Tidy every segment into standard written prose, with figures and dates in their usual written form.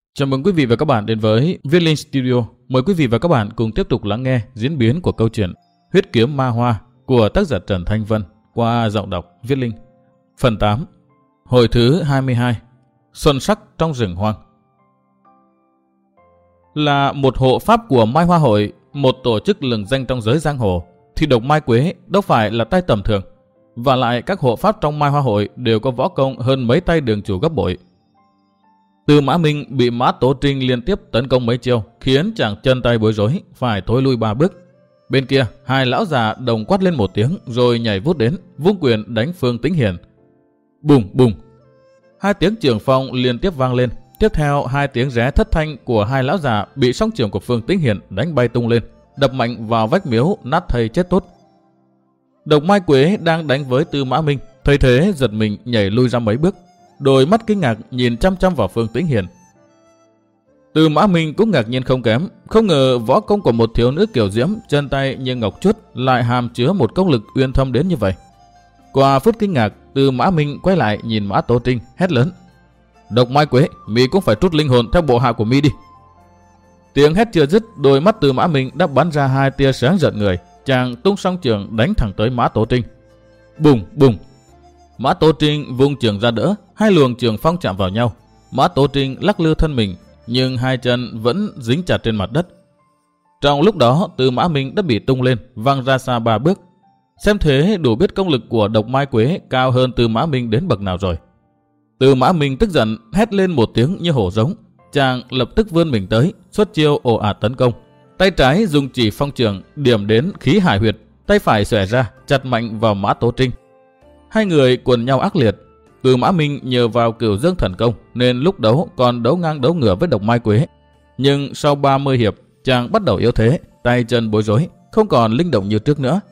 Chào mừng quý vị và các bạn đến với Viết Linh Studio. Mời quý vị và các bạn cùng tiếp tục lắng nghe diễn biến của câu chuyện Huyết Kiếm Ma Hoa của tác giả Trần Thanh Vân qua giọng đọc Viết Linh. Phần 8. Hồi thứ 22. Xuân sắc trong rừng hoang. Là một hộ pháp của Mai Hoa Hội, một tổ chức lừng danh trong giới giang hồ, thì độc Mai Quế đâu phải là tay tầm thường. Và lại các hộ pháp trong Mai Hoa Hội đều có võ công hơn mấy tay đường chủ gấp bội. Tư Mã Minh bị Mã Tố Trinh liên tiếp tấn công mấy chiêu, khiến chàng chân tay bối rối, phải thối lui 3 bước. Bên kia, hai lão già đồng quát lên một tiếng rồi nhảy vút đến, vung quyền đánh Phương Tĩnh Hiền. Bùng bùng. Hai tiếng trường phong liên tiếp vang lên, tiếp theo hai tiếng ré thất thanh của hai lão già bị song trường của Phương Tĩnh Hiền đánh bay tung lên, đập mạnh vào vách miếu nát thây chết tốt. Độc Mai Quế đang đánh với Tư Mã Minh, thấy thế giật mình nhảy lui ra mấy bước, đôi mắt kinh ngạc nhìn chăm chăm vào Phương Tĩnh Hiền. Tư Mã Minh cũng ngạc nhiên không kém, không ngờ võ công của một thiếu nữ kiều diễm chân tay như ngọc chuốt lại hàm chứa một công lực uyên thâm đến như vậy. Qua phút kinh ngạc, Tư Mã Minh quay lại nhìn Mã Tố Trinh hét lớn: "Độc Mai Quế, mi cũng phải trút linh hồn theo bộ hạ của mi đi." Tiếng hét chưa dứt, đôi mắt Tư Mã Minh đã bắn ra hai tia sáng rợn người, chàng tung song trường đánh thẳng tới Mã Tố Trinh. Bùng bùng. Mã Tố Trinh vung trường ra đỡ, hai luồng trường phong chạm vào nhau. Mã Tố Trinh lắc lư thân mình, nhưng hai chân vẫn dính chặt trên mặt đất. Trong lúc đó, Tư Mã Minh đã bị tung lên, văng ra xa 3 bước. Xem thế đủ biết công lực của độc Mai Quế cao hơn Tư Mã Minh đến bậc nào rồi. Tư Mã Minh tức giận hét lên một tiếng như hổ giống, chàng lập tức vươn mình tới, xuất chiêu ồ ạt tấn công. Tay trái dùng chỉ phong trường điểm đến khí hải huyệt, tay phải xòe ra chặt mạnh vào Mã Tố Trinh. Hai người quần nhau ác liệt. Tư Mã Minh nhờ vào Cửu Dương thần công nên lúc đấu còn đấu ngang đấu ngửa với độc Mai Quế. Nhưng sau 30 hiệp, chàng bắt đầu yếu thế, tay chân bối rối, không còn linh động như trước nữa.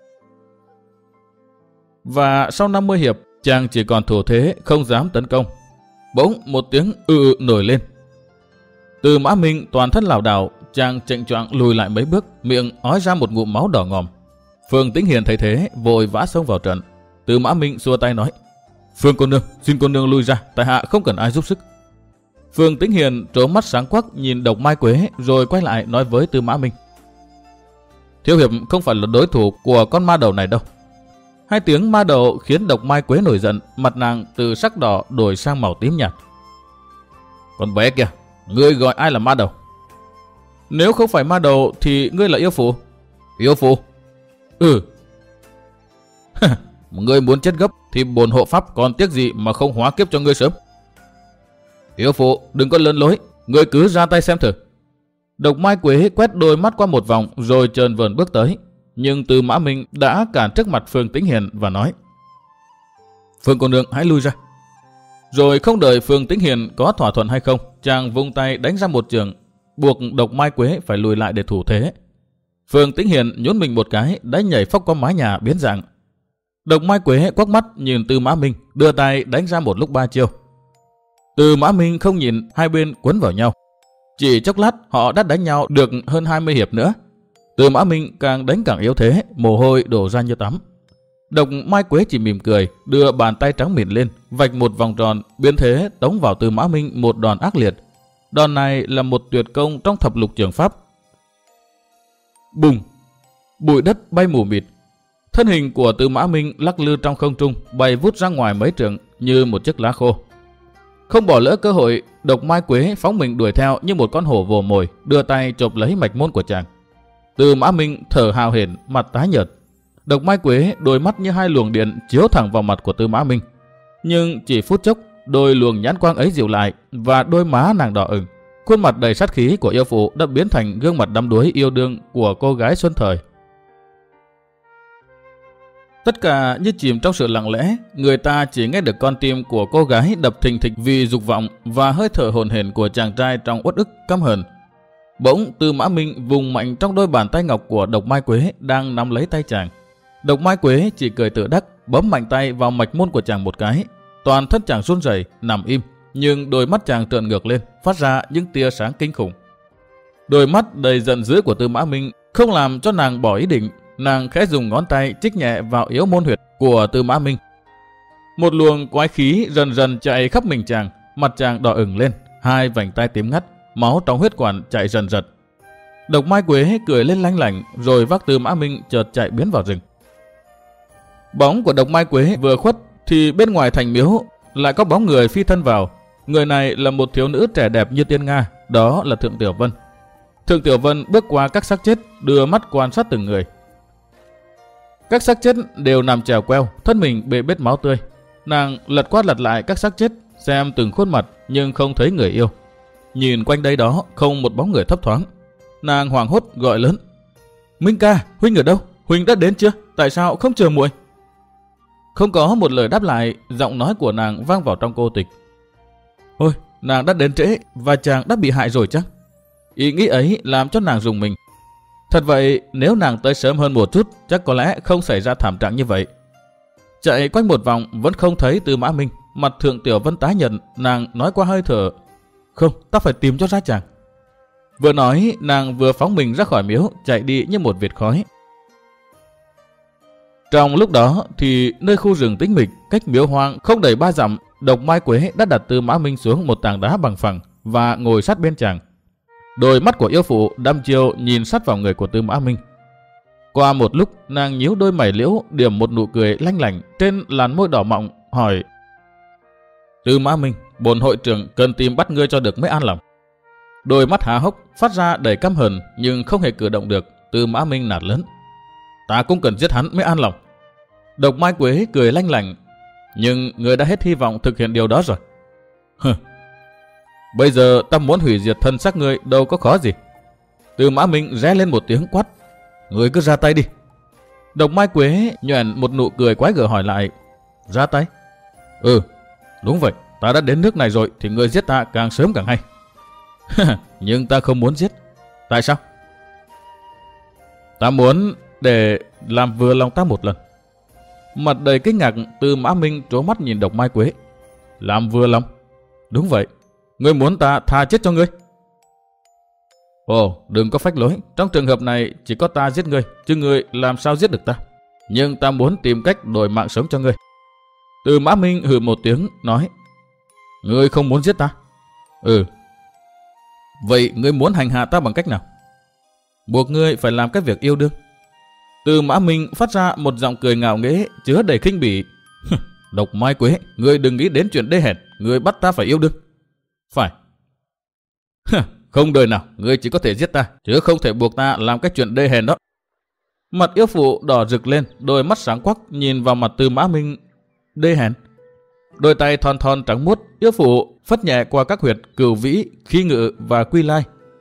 Và sau 50 hiệp, chàng chỉ còn thủ thế, không dám tấn công. Bỗng một tiếng nổi lên. Tư Mã Minh toàn thân lảo đảo, chàng chệnh choạng lùi lại mấy bước, miệng ói ra một ngụm máu đỏ ngòm. Phương Tĩnh Hiền thấy thế, vội vã xông vào trận. Tư Mã Minh xua tay nói: "Phương cô nương, xin cô nương lui ra, tại hạ không cần ai giúp sức." Phương Tĩnh Hiền trố mắt sáng quắc nhìn độc Mai Quế, rồi quay lại nói với Tư Mã Minh: "Thiếu hiệp không phải là đối thủ của con ma đầu này đâu." Hai tiếng ma đầu khiến độc Mai Quế nổi giận, mặt nàng từ sắc đỏ đổi sang màu tím nhạt. "Con bé kìa, ngươi gọi ai là ma đầu?" "Nếu không phải ma đầu thì ngươi là yêu phụ." "Yêu phụ?" "Ừ." "Ngươi muốn chết gấp thì bổn hộ pháp còn tiếc gì mà không hóa kiếp cho ngươi sớm." "Yêu phụ, đừng có lớn lối, ngươi cứ ra tay xem thử." Độc Mai Quế quét đôi mắt qua một vòng rồi trờn vờn bước tới, nhưng Tư Mã Minh đã cản trước mặt Phương Tĩnh Hiền và nói: "Phương cô nương hãy lui ra." Rồi không đợi Phương Tĩnh Hiền có thỏa thuận hay không, chàng vung tay đánh ra một trường, buộc độc Mai Quế phải lùi lại để thủ thế. Phương Tĩnh Hiền nhún mình một cái, đã nhảy phóc qua mái nhà biến dạng. Độc Mai Quế quắc mắt nhìn Tư Mã Minh, đưa tay đánh ra một lúc 3 chiêu. Tư Mã Minh không nhìn, hai bên quấn vào nhau. Chỉ chốc lát họ đã đánh nhau được hơn 20 hiệp nữa. Tư Mã Minh càng đánh càng yếu thế, mồ hôi đổ ra như tắm. Độc Mai Quế chỉ mỉm cười, đưa bàn tay trắng mịn lên, vạch một vòng tròn, biến thế tống vào Tư Mã Minh một đòn ác liệt. Đòn này là một tuyệt công trong thập lục trường pháp. Bùng! Bụi đất bay mù mịt. Thân hình của Tư Mã Minh lắc lư trong không trung, bay vút ra ngoài mấy trượng như một chiếc lá khô. Không bỏ lỡ cơ hội, độc Mai Quế phóng mình đuổi theo như một con hổ vồ mồi, đưa tay chộp lấy mạch môn của chàng. Tư Mã Minh thở hào hển, mặt tái nhợt. Độc Mai Quế đôi mắt như hai luồng điện chiếu thẳng vào mặt của Tư Mã Minh. Nhưng chỉ phút chốc, đôi luồng nhãn quang ấy dịu lại và đôi má nàng đỏ ửng. Khuôn mặt đầy sát khí của yêu phụ đã biến thành gương mặt đắm đuối yêu đương của cô gái xuân thời. Tất cả như chìm trong sự lặng lẽ, người ta chỉ nghe được con tim của cô gái đập thình thịch vì dục vọng và hơi thở hổn hển của chàng trai trong uất ức căm hờn. Bỗng Tư Mã Minh vùng mạnh trong đôi bàn tay ngọc của độc Mai Quế đang nắm lấy tay chàng. Độc Mai Quế chỉ cười tự đắc, bấm mạnh tay vào mạch môn của chàng một cái. Toàn thân chàng run rẩy, nằm im, nhưng đôi mắt chàng trợn ngược lên, phát ra những tia sáng kinh khủng. Đôi mắt đầy giận dữ của Tư Mã Minh không làm cho nàng bỏ ý định. Nàng khẽ dùng ngón tay chích nhẹ vào yếu môn huyệt của Tư Mã Minh. Một luồng quái khí dần dần chạy khắp mình chàng, mặt chàng đỏ ửng lên, hai vành tai tím ngắt, máu trong huyết quản chạy rần rật. Độc Mai Quế cười lên lanh lảnh rồi vác Tư Mã Minh chợt chạy biến vào rừng. Bóng của Độc Mai Quế vừa khuất thì bên ngoài thành miếu lại có bóng người phi thân vào. Người này là một thiếu nữ trẻ đẹp như tiên nga, đó là Thượng Tiểu Vân. Thượng Tiểu Vân bước qua các xác chết, đưa mắt quan sát từng người. Các xác chết đều nằm chèo queo, thân mình bê bết máu tươi. Nàng lật qua lật lại các xác chết, xem từng khuôn mặt nhưng không thấy người yêu. Nhìn quanh đây đó không một bóng người thấp thoáng. Nàng hoảng hốt gọi lớn: Minh ca, huynh ở đâu? Huynh đã đến chưa? Tại sao không chờ muội? Không có một lời đáp lại, giọng nói của nàng vang vào trong cô tịch. Ôi, nàng đã đến trễ và chàng đã bị hại rồi chắc. Ý nghĩ ấy làm cho nàng rùng mình. Thật vậy, nếu nàng tới sớm hơn một chút, chắc có lẽ không xảy ra thảm trạng như vậy. Chạy quanh một vòng vẫn không thấy Tư Mã Minh. Mặt Thượng Tiểu Vân tái nhợt, nàng nói qua hơi thở: Không, ta phải tìm cho ra chàng. Vừa nói, nàng vừa phóng mình ra khỏi miếu, chạy đi như một vệt khói. Trong lúc đó thì nơi khu rừng tĩnh mịch cách miếu hoang không đầy 3 dặm, Độc Mai Quế đã đặt Tư Mã Minh xuống một tảng đá bằng phẳng và ngồi sát bên chàng. Đôi mắt của yêu phụ đăm chiêu nhìn sát vào người của Tư Mã Minh. Qua một lúc, nàng nhíu đôi mày liễu, điểm một nụ cười lanh lảnh trên làn môi đỏ mọng, hỏi: Tư Mã Minh, bổn hội trưởng cần tìm bắt ngươi cho được mới an lòng. Đôi mắt há hốc phát ra đầy căm hờn nhưng không hề cử động được. Tư Mã Minh nạt lớn: Ta cũng cần giết hắn mới an lòng. Độc Mai Quế cười lanh lảnh: Nhưng ngươi đã hết hy vọng thực hiện điều đó rồi. Bây giờ ta muốn hủy diệt thân xác ngươi đâu có khó gì. Tư Mã Minh ré lên một tiếng quát: Ngươi cứ ra tay đi. Độc Mai Quế nhoẻn một nụ cười quái gở hỏi lại: Ra tay? Ừ, đúng vậy, ta đã đến nước này rồi thì ngươi giết ta càng sớm càng hay. Nhưng ta không muốn giết. Tại sao? Ta muốn để làm vừa lòng ta một lần. Mặt đầy kinh ngạc, Tư Mã Minh trố mắt nhìn Độc Mai Quế. Làm vừa lòng? Đúng vậy. Ngươi muốn ta tha chết cho ngươi? Ồ, đừng có phách lối. Trong trường hợp này chỉ có ta giết ngươi, chứ ngươi làm sao giết được ta. Nhưng ta muốn tìm cách đổi mạng sống cho ngươi. Tư Mã Minh hừ một tiếng nói: Ngươi không muốn giết ta? Ừ. Vậy ngươi muốn hành hạ ta bằng cách nào? Buộc ngươi phải làm cái việc yêu đương. Tư Mã Minh phát ra một giọng cười ngạo nghễ chứa đầy khinh bỉ. Độc Mai Quế, ngươi đừng nghĩ đến chuyện đê hèn, ngươi bắt ta phải yêu đương. Phải. Không đời nào, ngươi chỉ có thể giết ta, chứ không thể buộc ta làm cái chuyện đê hèn đó. Mặt yêu phụ đỏ rực lên, đôi mắt sáng quắc nhìn vào mặt Tư Mã Minh. Đê hèn? Đôi tay thon thon trắng muốt, yêu phụ phất nhẹ qua các huyệt Cửu Vĩ, Khí Ngự và Quy Lai.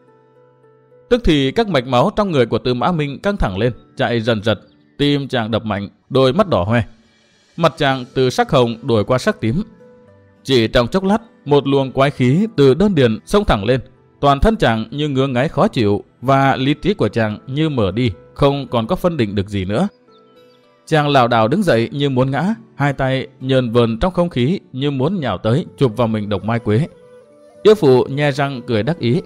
Tức thì các mạch máu trong người của Tư Mã Minh căng thẳng lên, chạy dần dật, tim chàng đập mạnh, đôi mắt đỏ hoe. Mặt chàng từ sắc hồng đổi qua sắc tím. Chỉ trong chốc lát, một luồng quái khí từ đơn điền xông thẳng lên, toàn thân chàng như ngứa ngáy khó chịu và lý trí của chàng như mở đi, không còn có phân định được gì nữa. Chàng lảo đảo đứng dậy như muốn ngã, hai tay nhờn vờn trong không khí như muốn nhào tới chụp vào mình Độc Mai Quế. Yêu phụ nhe răng cười đắc ý.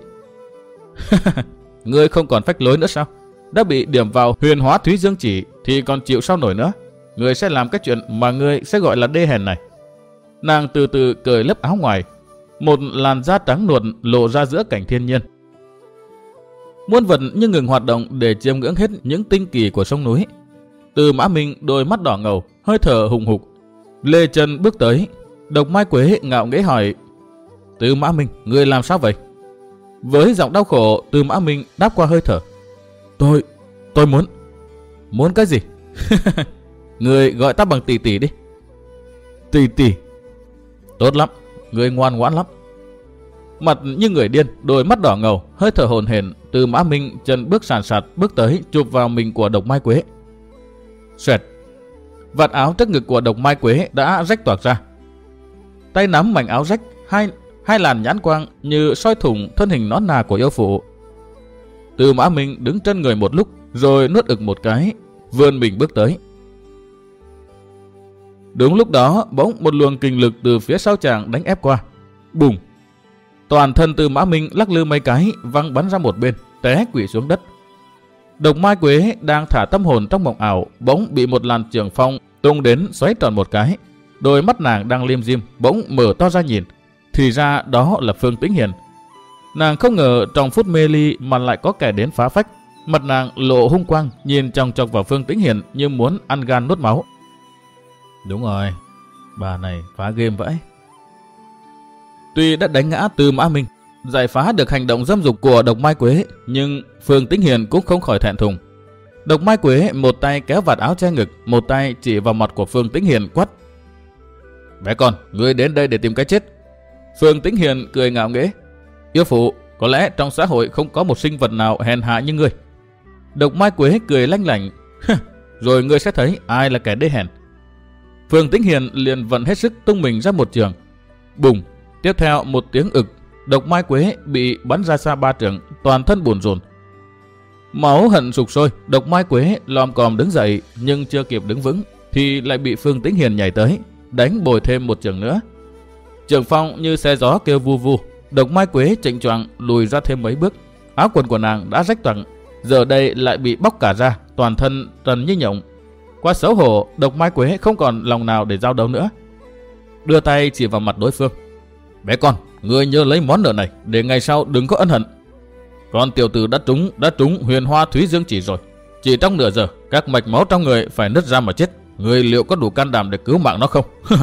Ngươi không còn phách lối nữa sao? Đã bị điểm vào Huyền Hóa Thúy Dương Chỉ thì còn chịu sao nổi nữa? Ngươi sẽ làm cái chuyện mà ngươi sẽ gọi là đê hèn này. Nàng từ từ cởi lớp áo ngoài, một làn da trắng nuột lộ ra giữa cảnh thiên nhiên. Muôn vật như ngừng hoạt động để chiêm ngưỡng hết những tinh kỳ của sông núi. Tư Mã Minh đôi mắt đỏ ngầu, hơi thở hùng hục, lê chân bước tới. Độc Mai Quế ngạo nghễ hỏi: Tư Mã Minh, ngươi làm sao vậy? Với giọng đau khổ, Tư Mã Minh đáp qua hơi thở: Tôi muốn. Muốn cái gì? Ngươi gọi ta bằng tỷ tỷ đi. Tỷ tỷ? Tốt lắm, ngươi ngoan ngoãn lắm. Mặt như người điên, đôi mắt đỏ ngầu, hơi thở hổn hển, Tư Mã Minh chân bước sàn sạt bước tới chụp vào mình của Độc Mai Quế. Xoẹt, vạt áo trước ngực của Độc Mai Quế đã rách toạc ra. Tay nắm mảnh áo rách, hai làn nhãn quang như soi thủng thân hình nõn nà của yêu phụ. Tư Mã Minh đứng chân người một lúc rồi nuốt ực một cái, vươn mình bước tới. Đúng lúc đó, bỗng một luồng kình lực từ phía sau chàng đánh ép qua. Bùng! Toàn thân Tư Mã Minh lắc lư mấy cái, văng bắn ra một bên, té quỵ xuống đất. Độc Mai Quế đang thả tâm hồn trong mộng ảo, bỗng bị một làn trường phong tung đến xoáy tròn một cái. Đôi mắt nàng đang lim dim bỗng mở to ra nhìn, Thì ra đó là Phương Tĩnh Hiền. Nàng không ngờ trong phút mê ly mà lại có kẻ đến phá phách. Mặt nàng lộ hung quang, nhìn chòng chọc vào Phương Tĩnh Hiền như muốn ăn gan nuốt máu. Đúng rồi, bà này phá game vậy. Tuy đã đánh ngã Tư Mã Minh, giải phá được hành động dâm dục của Độc Mai Quế, nhưng Phương Tĩnh Hiền cũng không khỏi thẹn thùng. Độc Mai Quế một tay kéo vạt áo che ngực, một tay chỉ vào mặt của Phương Tĩnh Hiền quát: Bé con, ngươi đến đây để tìm cái chết. Phương Tĩnh Hiền cười ngạo nghễ: Yêu phụ, có lẽ trong xã hội không có một sinh vật nào hèn hạ như ngươi. Độc Mai Quế cười lanh lảnh: Rồi ngươi sẽ thấy ai là kẻ đê hèn. Phương Tĩnh Hiền liền vận hết sức tung mình ra một trường. Bùng, tiếp theo một tiếng ực, Độc Mai Quế bị bắn ra xa 3 trượng, toàn thân bủn rủn. Máu hận sục sôi, Độc Mai Quế lom còm đứng dậy, nhưng chưa kịp đứng vững thì lại bị Phương Tĩnh Hiền nhảy tới, đánh bồi thêm một trường nữa. Trường phong như xe gió kêu vu vu. Độc Mai Quế chệnh choạng lùi ra thêm mấy bước. Áo quần của nàng đã rách toạc, giờ đây lại bị bóc cả ra, toàn thân trần như nhộng. Quá xấu hổ, Độc Mai Quế không còn lòng nào để giao đấu nữa. Đưa tay chỉ vào mặt đối phương: Bé con, ngươi nhớ lấy món nợ này để ngày sau đừng có ân hận. Con tiểu tử đã trúng huyền hoa thúy dương chỉ rồi. Chỉ trong nửa giờ, các mạch máu trong người phải nứt ra mà chết. Ngươi liệu có đủ can đảm để cứu mạng nó không?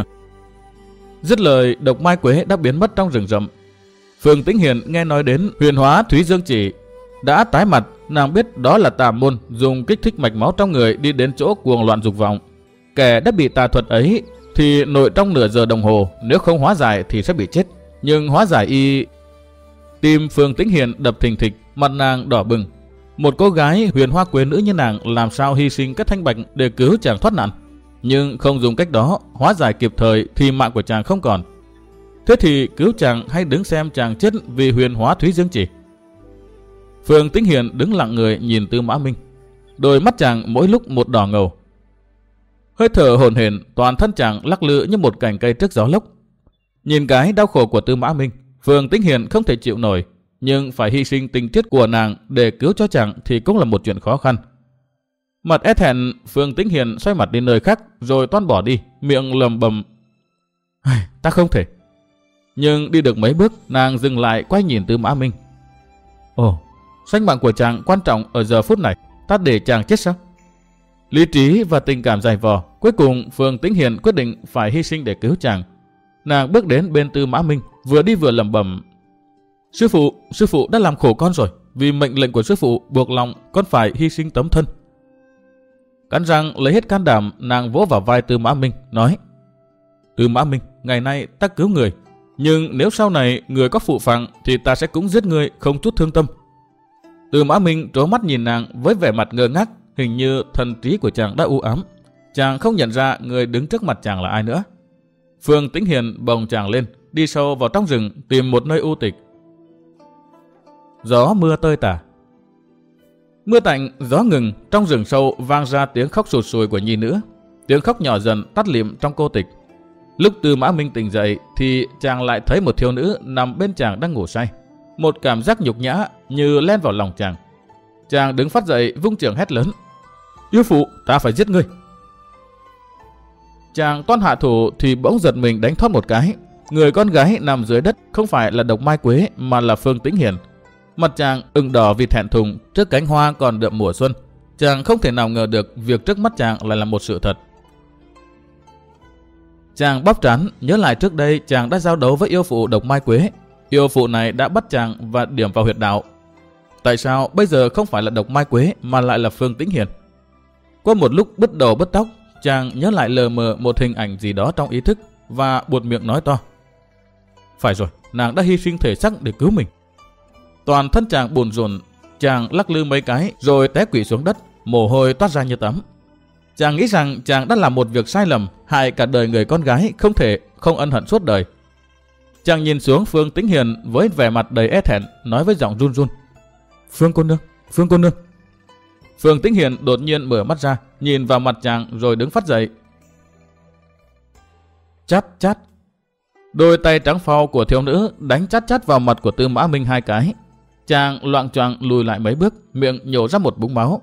Dứt lời, Độc Mai Quế đã biến mất trong rừng rậm. Phương Tĩnh Hiền nghe nói đến huyền hóa thúy dương chỉ, đã tái mặt. Nàng biết đó là tà môn dùng kích thích mạch máu trong người đi đến chỗ cuồng loạn dục vọng. Kẻ đã bị tà thuật ấy thì nội trong nửa giờ đồng hồ, nếu không hóa giải thì sẽ bị chết. Nhưng hóa giải y... Tim Phương Tĩnh Hiền đập thình thịch, mặt nàng đỏ bừng. Một cô gái huyền hoa quế nữ như nàng làm sao hy sinh các thanh bạch để cứu chàng thoát nạn. Nhưng không dùng cách đó, hóa giải kịp thời thì mạng của chàng không còn. Thế thì cứu chàng hay đứng xem chàng chết vì huyền hóa thúy dương chỉ? Phương Tĩnh Hiền đứng lặng người nhìn Tư Mã Minh. Đôi mắt chàng mỗi lúc một đỏ ngầu. Hơi thở hổn hển, toàn thân chàng lắc lư như một cành cây trước gió lốc. Nhìn cái đau khổ của Tư Mã Minh, Phương Tĩnh Hiền không thể chịu nổi, nhưng phải hy sinh tình tiết của nàng để cứu cho chàng thì cũng là một chuyện khó khăn. Mặt é thẹn, Phương Tĩnh Hiền xoay mặt đi nơi khác rồi toan bỏ đi, miệng lầm bầm: Ta không thể. Nhưng đi được mấy bước, nàng dừng lại quay nhìn Tư Mã Minh. Ồ, sinh mạng của chàng quan trọng ở giờ phút này, ta để chàng chết sao? Lý trí và tình cảm dày vò, cuối cùng Phương Tĩnh Hiền quyết định phải hy sinh để cứu chàng. Nàng bước đến bên Tư Mã Minh, vừa đi vừa lẩm bẩm: Sư phụ đã làm khổ con rồi, vì mệnh lệnh của sư phụ buộc lòng con phải hy sinh tấm thân. Cắn răng lấy hết can đảm, nàng vỗ vào vai Tư Mã Minh, nói: Tư Mã Minh, ngày nay ta cứu người, nhưng nếu sau này người có phụ phàng thì ta sẽ cũng giết người không chút thương tâm. Tư Mã Minh trố mắt nhìn nàng với vẻ mặt ngơ ngác, hình như thần trí của chàng đã u ám. Chàng không nhận ra người đứng trước mặt chàng là ai nữa. Phương Tĩnh Hiền bồng chàng lên, đi sâu vào trong rừng tìm một nơi u tịch. Gió mưa tơi tả. Mưa tạnh, gió ngừng, trong rừng sâu vang ra tiếng khóc sụt sùi của nhi nữ. Tiếng khóc nhỏ dần tắt lịm trong cô tịch. Lúc Tư Mã Minh tỉnh dậy thì chàng lại thấy một thiếu nữ nằm bên chàng đang ngủ say. Một cảm giác nhục nhã như len vào lòng chàng. Chàng đứng phát dậy, vung chưởng hét lớn: Yêu phụ, ta phải giết ngươi. Chàng toan hạ thủ thì bỗng giật mình đánh thoát một cái. Người con gái nằm dưới đất không phải là Độc Mai Quế mà là Phương Tĩnh Hiền. Mặt chàng ửng đỏ vì thẹn thùng trước cánh hoa còn đượm mùa xuân. Chàng không thể nào ngờ được việc trước mắt chàng lại là một sự thật. Chàng bóp trán, nhớ lại trước đây chàng đã giao đấu với yêu phụ Độc Mai Quế. Yêu phụ này đã bắt chàng và điểm vào huyệt đạo. Tại sao bây giờ không phải là Độc Mai Quế mà lại là Phương Tĩnh Hiền? Qua một lúc bứt đầu bứt tóc, chàng nhớ lại lờ mờ một hình ảnh gì đó trong ý thức và buột miệng nói to: Phải rồi, nàng đã hy sinh thể xác để cứu mình. Toàn thân chàng bồn rồn, chàng lắc lư mấy cái rồi té quỵ xuống đất, mồ hôi toát ra như tắm. Chàng nghĩ rằng chàng đã làm một việc sai lầm, hại cả đời người con gái không thể không ân hận suốt đời. Chàng nhìn xuống Phương Tĩnh Hiền với vẻ mặt đầy e thẹn, nói với giọng run run: Phương cô nương, Phương cô nương. Phương Tĩnh Hiền đột nhiên mở mắt ra, nhìn vào mặt chàng rồi đứng phát dậy. Chát chát. Đôi tay trắng phau của thiếu nữ đánh chát chát vào mặt của Tư Mã Minh 2 cái. Chàng loạng choạng lùi lại mấy bước, miệng nhổ ra một búng máu.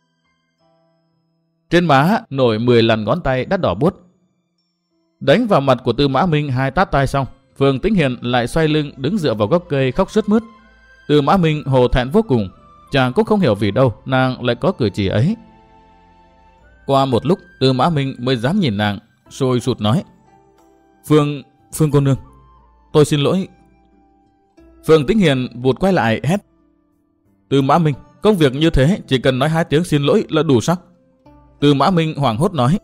Trên má nổi 10 lần ngón tay đã đỏ buốt. Đánh vào mặt của Tư Mã Minh 2 tát tay xong, Phương Tĩnh Hiền lại xoay lưng đứng dựa vào gốc cây khóc sướt mướt. Tư Mã Minh hổ thẹn vô cùng, chàng cũng không hiểu vì đâu nàng lại có cử chỉ ấy. Qua một lúc, Tư Mã Minh mới dám nhìn nàng, sôi sụt nói: Phương cô nương, tôi xin lỗi. Phương Tĩnh Hiền vụt quay lại hét: Tư Mã Minh, công việc như thế chỉ cần nói 2 tiếng xin lỗi là đủ sao? Tư Mã Minh hoảng hốt nói: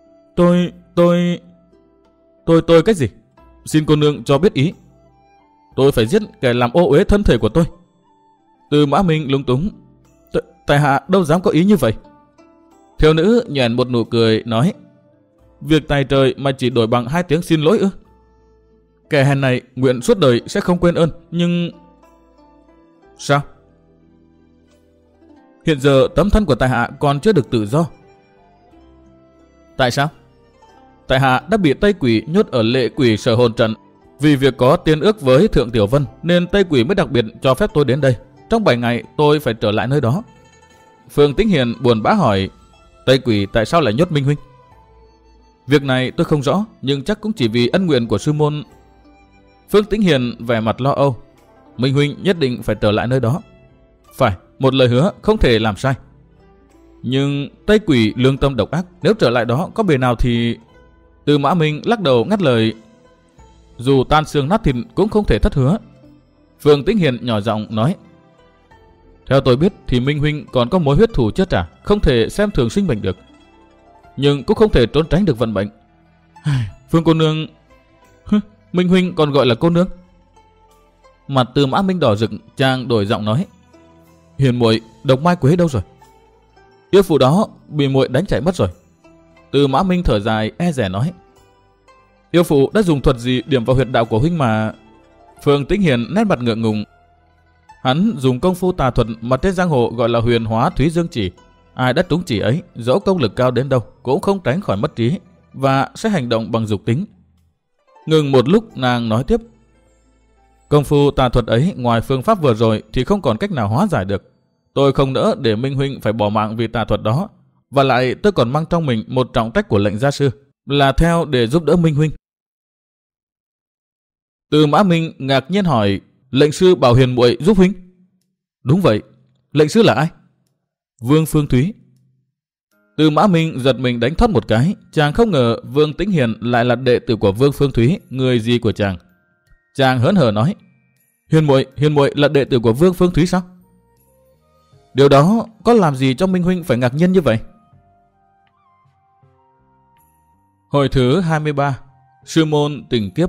Tôi cái gì? Xin cô nương cho biết ý. Tôi phải giết kẻ làm ô uế thân thể của tôi. Tư Mã Minh lúng túng: Tại hạ đâu dám có ý như vậy. Thiếu nữ nhoẻn một nụ cười nói: Việc tài trời mà chỉ đổi bằng 2 tiếng xin lỗi ư? Kẻ hèn này nguyện suốt đời sẽ không quên ơn, nhưng... Sao? Hiện giờ tấm thân của tại hạ còn chưa được tự do. Tại sao? Tại hạ đã bị Tây Quỷ nhốt ở Lệ Quỷ Sở Hồn Trận. Vì việc có tiên ước với Thượng Tiểu Vân nên Tây Quỷ mới đặc biệt cho phép tôi đến đây. Trong 7 ngày tôi phải trở lại nơi đó. Phương Tĩnh Hiền buồn bã hỏi: Tây Quỷ tại sao lại nhốt Minh huynh? Việc này tôi không rõ, nhưng chắc cũng chỉ vì ân nguyện của sư môn. Phương Tĩnh Hiền vẻ mặt lo âu: Minh huynh nhất định phải trở lại nơi đó. Phải, một lời hứa không thể làm sai. Nhưng Tây Quỷ lương tâm độc ác, nếu trở lại đó có bề nào thì... Tư Mã Minh lắc đầu ngắt lời: Dù tan xương nát thịt cũng không thể thất hứa. Phương Tĩnh Hiền nhỏ giọng nói: Theo tôi biết thì Minh huynh còn có mối huyết thù chưa trả, không thể xem thường sinh mệnh được. Nhưng cũng không thể trốn tránh được vận mệnh. Phương cô nương... Minh huynh còn gọi là cô nương? Mặt Tư Mã Minh đỏ rực, chàng đổi giọng nói: Hiền muội, độc mai quế đâu rồi? Yêu phụ đó bị muội đánh chạy mất rồi. Tư Mã Minh thở dài e dè nói: Yêu phụ đã dùng thuật gì điểm vào huyệt đạo của huynh mà... Phương Tĩnh Hiền nét mặt ngượng ngùng: Hắn dùng công phu tà thuật mà trên giang hồ gọi là huyền hóa thúy dương chỉ. Ai đã trúng chỉ ấy, dẫu công lực cao đến đâu cũng không tránh khỏi mất trí và sẽ hành động bằng dục tính. Ngừng một lúc, nàng nói tiếp: Công phu tà thuật ấy ngoài phương pháp vừa rồi thì không còn cách nào hóa giải được. Tôi không nỡ để Minh huynh phải bỏ mạng vì tà thuật đó. Và lại tôi còn mang trong mình một trọng trách của lệnh gia sư, là theo để giúp đỡ Minh huynh. Tư Mã Minh ngạc nhiên hỏi: Lệnh sư bảo Hiền muội giúp huynh? Đúng vậy. Lệnh sư là ai? Vương Phương Thúy. Tư Mã Minh giật mình đánh thoát một cái. Chàng không ngờ Vương Tĩnh Hiền lại là đệ tử của Vương Phương Thúy, người gì của chàng. Chàng hớn hở nói: Hiền muội là đệ tử của Vương Phương Thúy sao? Điều đó có làm gì cho Minh huynh phải ngạc nhiên như vậy? Hồi thứ 23. Sư môn tình kiếp.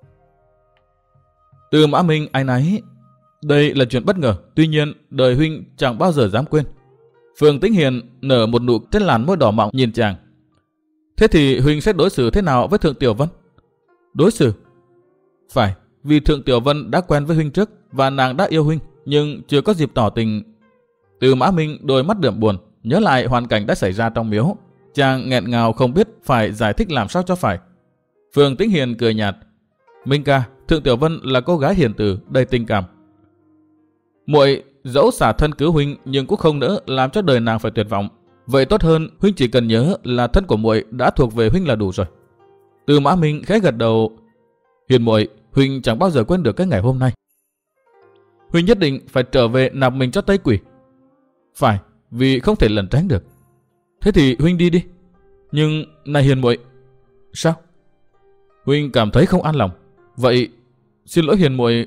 Tư Mã Minh áy náy: Đây là chuyện bất ngờ, tuy nhiên đời huynh chẳng bao giờ dám quên. Phương Tĩnh Hiền nở một nụ trên làn môi đỏ mọng nhìn chàng: Thế thì huynh sẽ đối xử thế nào với Thượng Tiểu Vân? Đối xử? Phải, vì Thượng Tiểu Vân đã quen với huynh trước và nàng đã yêu huynh, nhưng chưa có dịp tỏ tình. Tư Mã Minh đôi mắt đượm buồn, nhớ lại hoàn cảnh đã xảy ra trong miếu. Chàng nghẹn ngào không biết phải giải thích làm sao cho phải. Phương Tĩnh Hiền cười nhạt: Minh ca, Thượng Tiểu Vân là cô gái hiền từ, đầy tình cảm. Muội dẫu xả thân cứu huynh nhưng cũng không nỡ làm cho đời nàng phải tuyệt vọng. Vậy tốt hơn huynh chỉ cần nhớ là thân của muội đã thuộc về huynh là đủ rồi. Tư Mã Minh khẽ gật đầu: Hiền muội, huynh chẳng bao giờ quên được cái ngày hôm nay. Huynh nhất định phải trở về nạp mình cho Tây Quỷ. Phải, vì không thể lẩn tránh được. Thế thì huynh đi đi. Nhưng này Hiền muội. Sao? Huynh cảm thấy không an lòng. Vậy xin lỗi Hiền muội.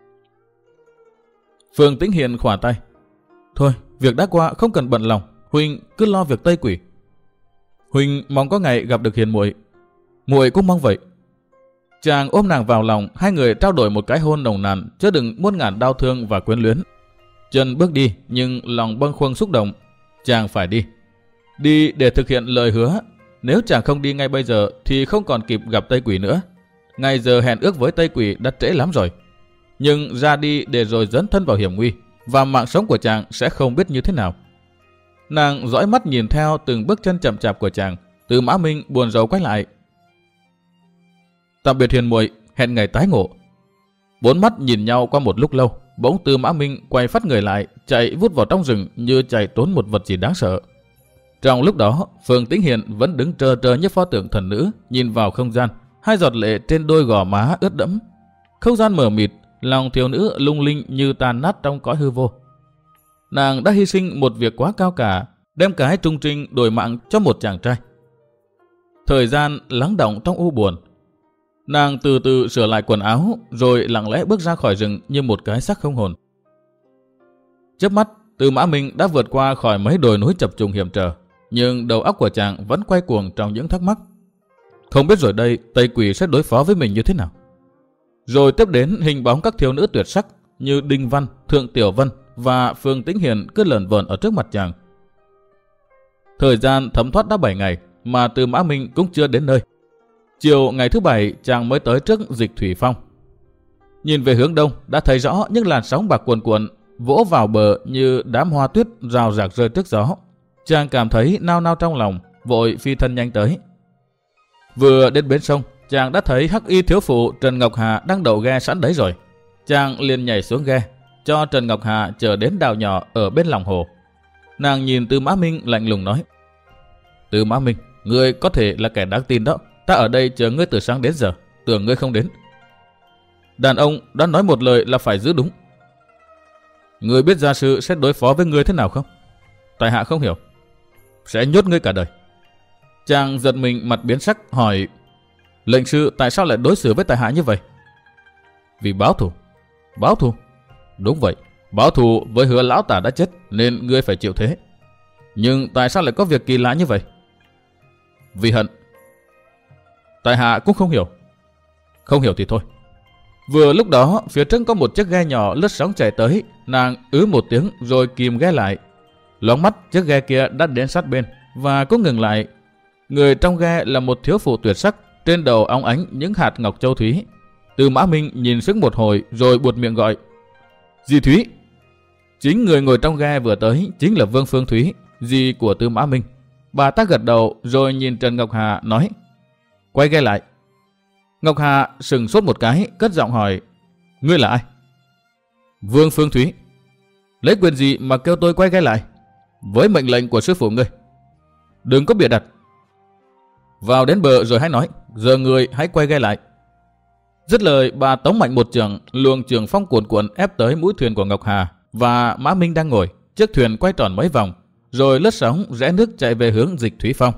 Phương Tĩnh Hiền khỏa tay: Thôi, việc đã qua không cần bận lòng, huynh cứ lo việc Tây Quỷ. Huynh mong có ngày gặp được Hiền muội. Muội cũng mong vậy. Chàng ôm nàng vào lòng, hai người trao đổi một cái hôn nồng nàn chứa đựng muôn ngàn đau thương và quyến luyến. Chân bước đi nhưng lòng bâng khuâng xúc động. Chàng phải đi. Đi để thực hiện lời hứa. Nếu chàng không đi ngay bây giờ thì không còn kịp gặp Tây Quỷ nữa. Ngày giờ hẹn ước với Tây Quỷ đã trễ lắm rồi. Nhưng ra đi để rồi dấn thân vào hiểm nguy, và mạng sống của chàng sẽ không biết như thế nào. Nàng dõi mắt nhìn theo từng bước chân chậm chạp của chàng. Tư Mã Minh buồn rầu quay lại: Tạm biệt Hiền muội, hẹn ngày tái ngộ. Bốn mắt nhìn nhau qua một lúc lâu, bỗng Tư Mã Minh quay phát người lại, chạy vút vào trong rừng như chạy trốn một vật gì đáng sợ. Trong lúc đó, Phương Tĩnh Hiền vẫn đứng trơ trơ như pho tượng thần nữ, nhìn vào không gian, hai giọt lệ trên đôi gò má ướt đẫm. Không gian mờ mịt, lòng thiếu nữ lung linh như tan nát trong cõi hư vô. Nàng đã hy sinh một việc quá cao cả, đem cái trung trinh đổi mạng cho một chàng trai. Thời gian lắng đọng trong u buồn. Nàng từ từ sửa lại quần áo, rồi lặng lẽ bước ra khỏi rừng như một cái xác không hồn. Chớp mắt, Tư Mã Minh đã vượt qua khỏi mấy đồi núi chập trùng hiểm trở, nhưng đầu óc của chàng vẫn quay cuồng trong những thắc mắc. Không biết rồi đây Tây Quỷ sẽ đối phó với mình như thế nào. Rồi tiếp đến hình bóng các thiếu nữ tuyệt sắc như Đinh Văn, Thượng Tiểu Vân và Phương Tĩnh Hiền cứ lởn vởn ở trước mặt chàng. Thời gian thấm thoát đã 7 ngày mà Tư Mã Minh cũng chưa đến nơi. Chiều ngày thứ 7 chàng mới tới trước Dịch Thủy Phong. Nhìn về hướng đông đã thấy rõ những làn sóng bạc cuồn cuộn vỗ vào bờ như đám hoa tuyết rào rạc rơi trước gió. Chàng cảm thấy nao nao trong lòng, vội phi thân nhanh tới. Vừa đến bến sông, chàng đã thấy hắc y thiếu phụ Trần Ngọc Hà đang đậu ghe sẵn đấy rồi. Chàng liền nhảy xuống ghe, cho Trần Ngọc Hà chờ đến đào nhỏ ở bên lòng hồ. Nàng nhìn Tư Mã Minh lạnh lùng nói: Tư Mã Minh, ngươi có thể là kẻ đáng tin đó. Ta ở đây chờ ngươi từ sáng đến giờ, tưởng ngươi không đến. Đàn ông đã nói một lời là phải giữ đúng. Ngươi biết gia sư sẽ đối phó với ngươi thế nào không? Tại hạ không hiểu. Sẽ nhốt ngươi cả đời. Chàng giật mình mặt biến sắc hỏi: Lệnh sư tại sao lại đối xử với tại hạ như vậy? Vì báo thù. Báo thù? Đúng vậy, báo thù với Hứa lão tả đã chết nên ngươi phải chịu thế. Nhưng tại sao lại có việc kỳ lạ như vậy? Vì hận. Tại hạ cũng không hiểu. Không hiểu thì thôi. Vừa lúc đó phía trước có một chiếc ghe nhỏ lướt sóng chạy tới. Nàng một tiếng rồi kìm ghe lại. Loáng mắt chiếc ghe kia đã đến sát bên và cũng ngừng lại. Người trong ghe là một thiếu phụ tuyệt sắc, trên đầu óng ánh những hạt ngọc châu thúy. Tư Mã Minh nhìn sững một hồi rồi buột miệng gọi: Dì Thúy. Chính người ngồi trong ghe vừa tới chính là Vương Phương Thúy, dì của Tư Mã Minh. Bà ta gật đầu rồi nhìn Trần Ngọc Hà nói: Quay ghe lại. Ngọc Hà sừng sốt một cái, cất giọng hỏi: Ngươi là ai? Vương Phương Thúy. Lấy quyền gì mà kêu tôi quay ghe lại? Với mệnh lệnh của sư phụ ngươi. Đừng có bịa đặt. Vào đến bờ rồi hãy nói, giờ người hãy quay ghe lại. Dứt lời, bà tống mạnh một chưởng, luồng trường phong cuồn cuộn ép tới mũi thuyền của Ngọc Hà và Mã Minh đang ngồi. Chiếc thuyền quay tròn mấy vòng, rồi lướt sóng rẽ nước chạy về hướng Dịch Thủy Phong.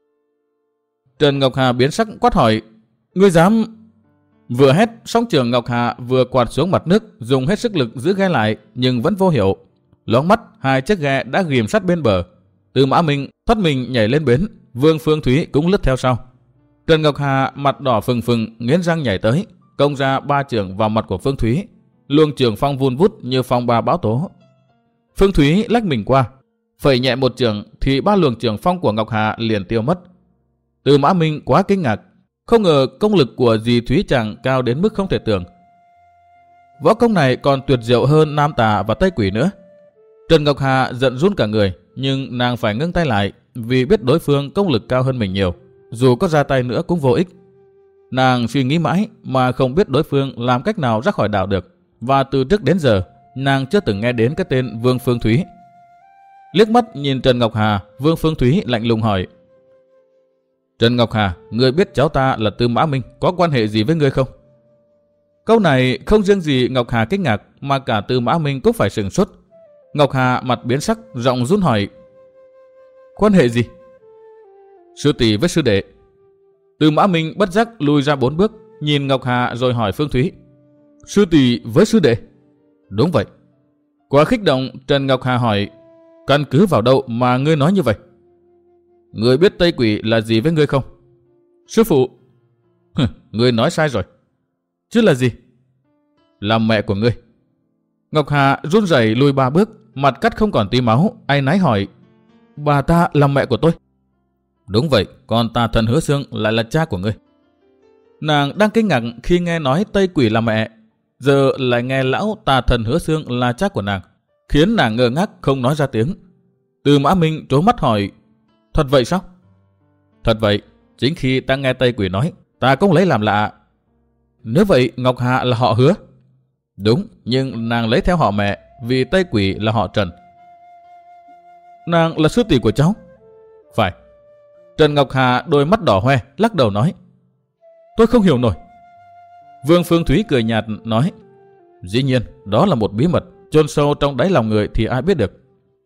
Trần Ngọc Hà biến sắc quát hỏi: Ngươi dám? Vừa hét, sóng trường Ngọc Hà vừa quạt xuống mặt nước, dùng hết sức lực giữ ghe lại nhưng vẫn vô hiệu. Loáng mắt, hai chiếc ghe đã ghìm sát bên bờ. Từ Mã Minh thoát mình nhảy lên bến, Vương Phương Thúy cũng lướt theo sau. Trần Ngọc Hà mặt đỏ phừng phừng nghiến răng nhảy tới, công ra 3 chưởng vào mặt của Phương Thúy. Luồng trường phong vun vút như phong ba bão tố. Phương Thúy lách mình qua, phẩy nhẹ một chưởng thì 3 luồng trường phong của Ngọc Hà liền tiêu mất. Từ Mã Minh quá kinh ngạc, không ngờ công lực của dì Thúy chàng cao đến mức không thể tưởng. Võ công này còn tuyệt diệu hơn Nam Tà và Tây Quỷ nữa. Trần Ngọc Hà giận run cả người, nhưng nàng phải ngưng tay lại vì biết đối phương công lực cao hơn mình nhiều, dù có ra tay nữa cũng vô ích. Nàng suy nghĩ mãi mà không biết đối phương làm cách nào ra khỏi đảo được, và từ trước đến giờ nàng chưa từng nghe đến cái tên Vương Phương Thúy. Liếc mắt nhìn Trần Ngọc Hà, Vương Phương Thúy lạnh lùng hỏi: Trần Ngọc Hà, ngươi biết cháu ta là Tư Mã Minh có quan hệ gì với ngươi không? Câu này không riêng gì Ngọc Hà kinh ngạc mà cả Tư Mã Minh cũng phải sửng sốt. Ngọc Hà mặt biến sắc, giọng run hỏi: Quan hệ gì? Sư tỷ với sư đệ. Tư Mã Minh bất giác lùi ra 4 bước, nhìn Ngọc Hà rồi hỏi Phương Thúy: Sư tỷ với sư đệ? Đúng vậy. Quá khích động, Trần Ngọc Hà hỏi: Căn cứ vào đâu mà ngươi nói như vậy? Ngươi biết Tây Quỷ là gì với ngươi không? Sư phụ. Ngươi nói sai rồi. Chứ là gì? Là mẹ của ngươi. Ngọc Hà run rẩy lùi 3 bước, mặt cắt không còn tí máu, áy náy hỏi: Bà ta là mẹ của tôi? Đúng vậy, còn Tà Thần Hứa Xương lại là cha của ngươi. Nàng đang kinh ngạc khi nghe nói Tây Quỷ là mẹ, giờ lại nghe lão Tà Thần Hứa Xương là cha của nàng, khiến nàng ngơ ngác không nói ra tiếng. Tư Mã Minh trố mắt hỏi: Thật vậy sao? Thật vậy, chính khi ta nghe Tây Quỷ nói, ta cũng lấy làm lạ. Nếu vậy Ngọc Hà là họ Hứa? Đúng, nhưng nàng lấy theo họ mẹ vì Tây Quỷ là họ Trần. Nàng là sư tỷ của cháu? Phải. Trần Ngọc Hà đôi mắt đỏ hoe, lắc đầu nói: Tôi không hiểu nổi. Vương Phương Thúy cười nhạt nói, dĩ nhiên, đó là một bí mật, chôn sâu trong đáy lòng người thì ai biết được.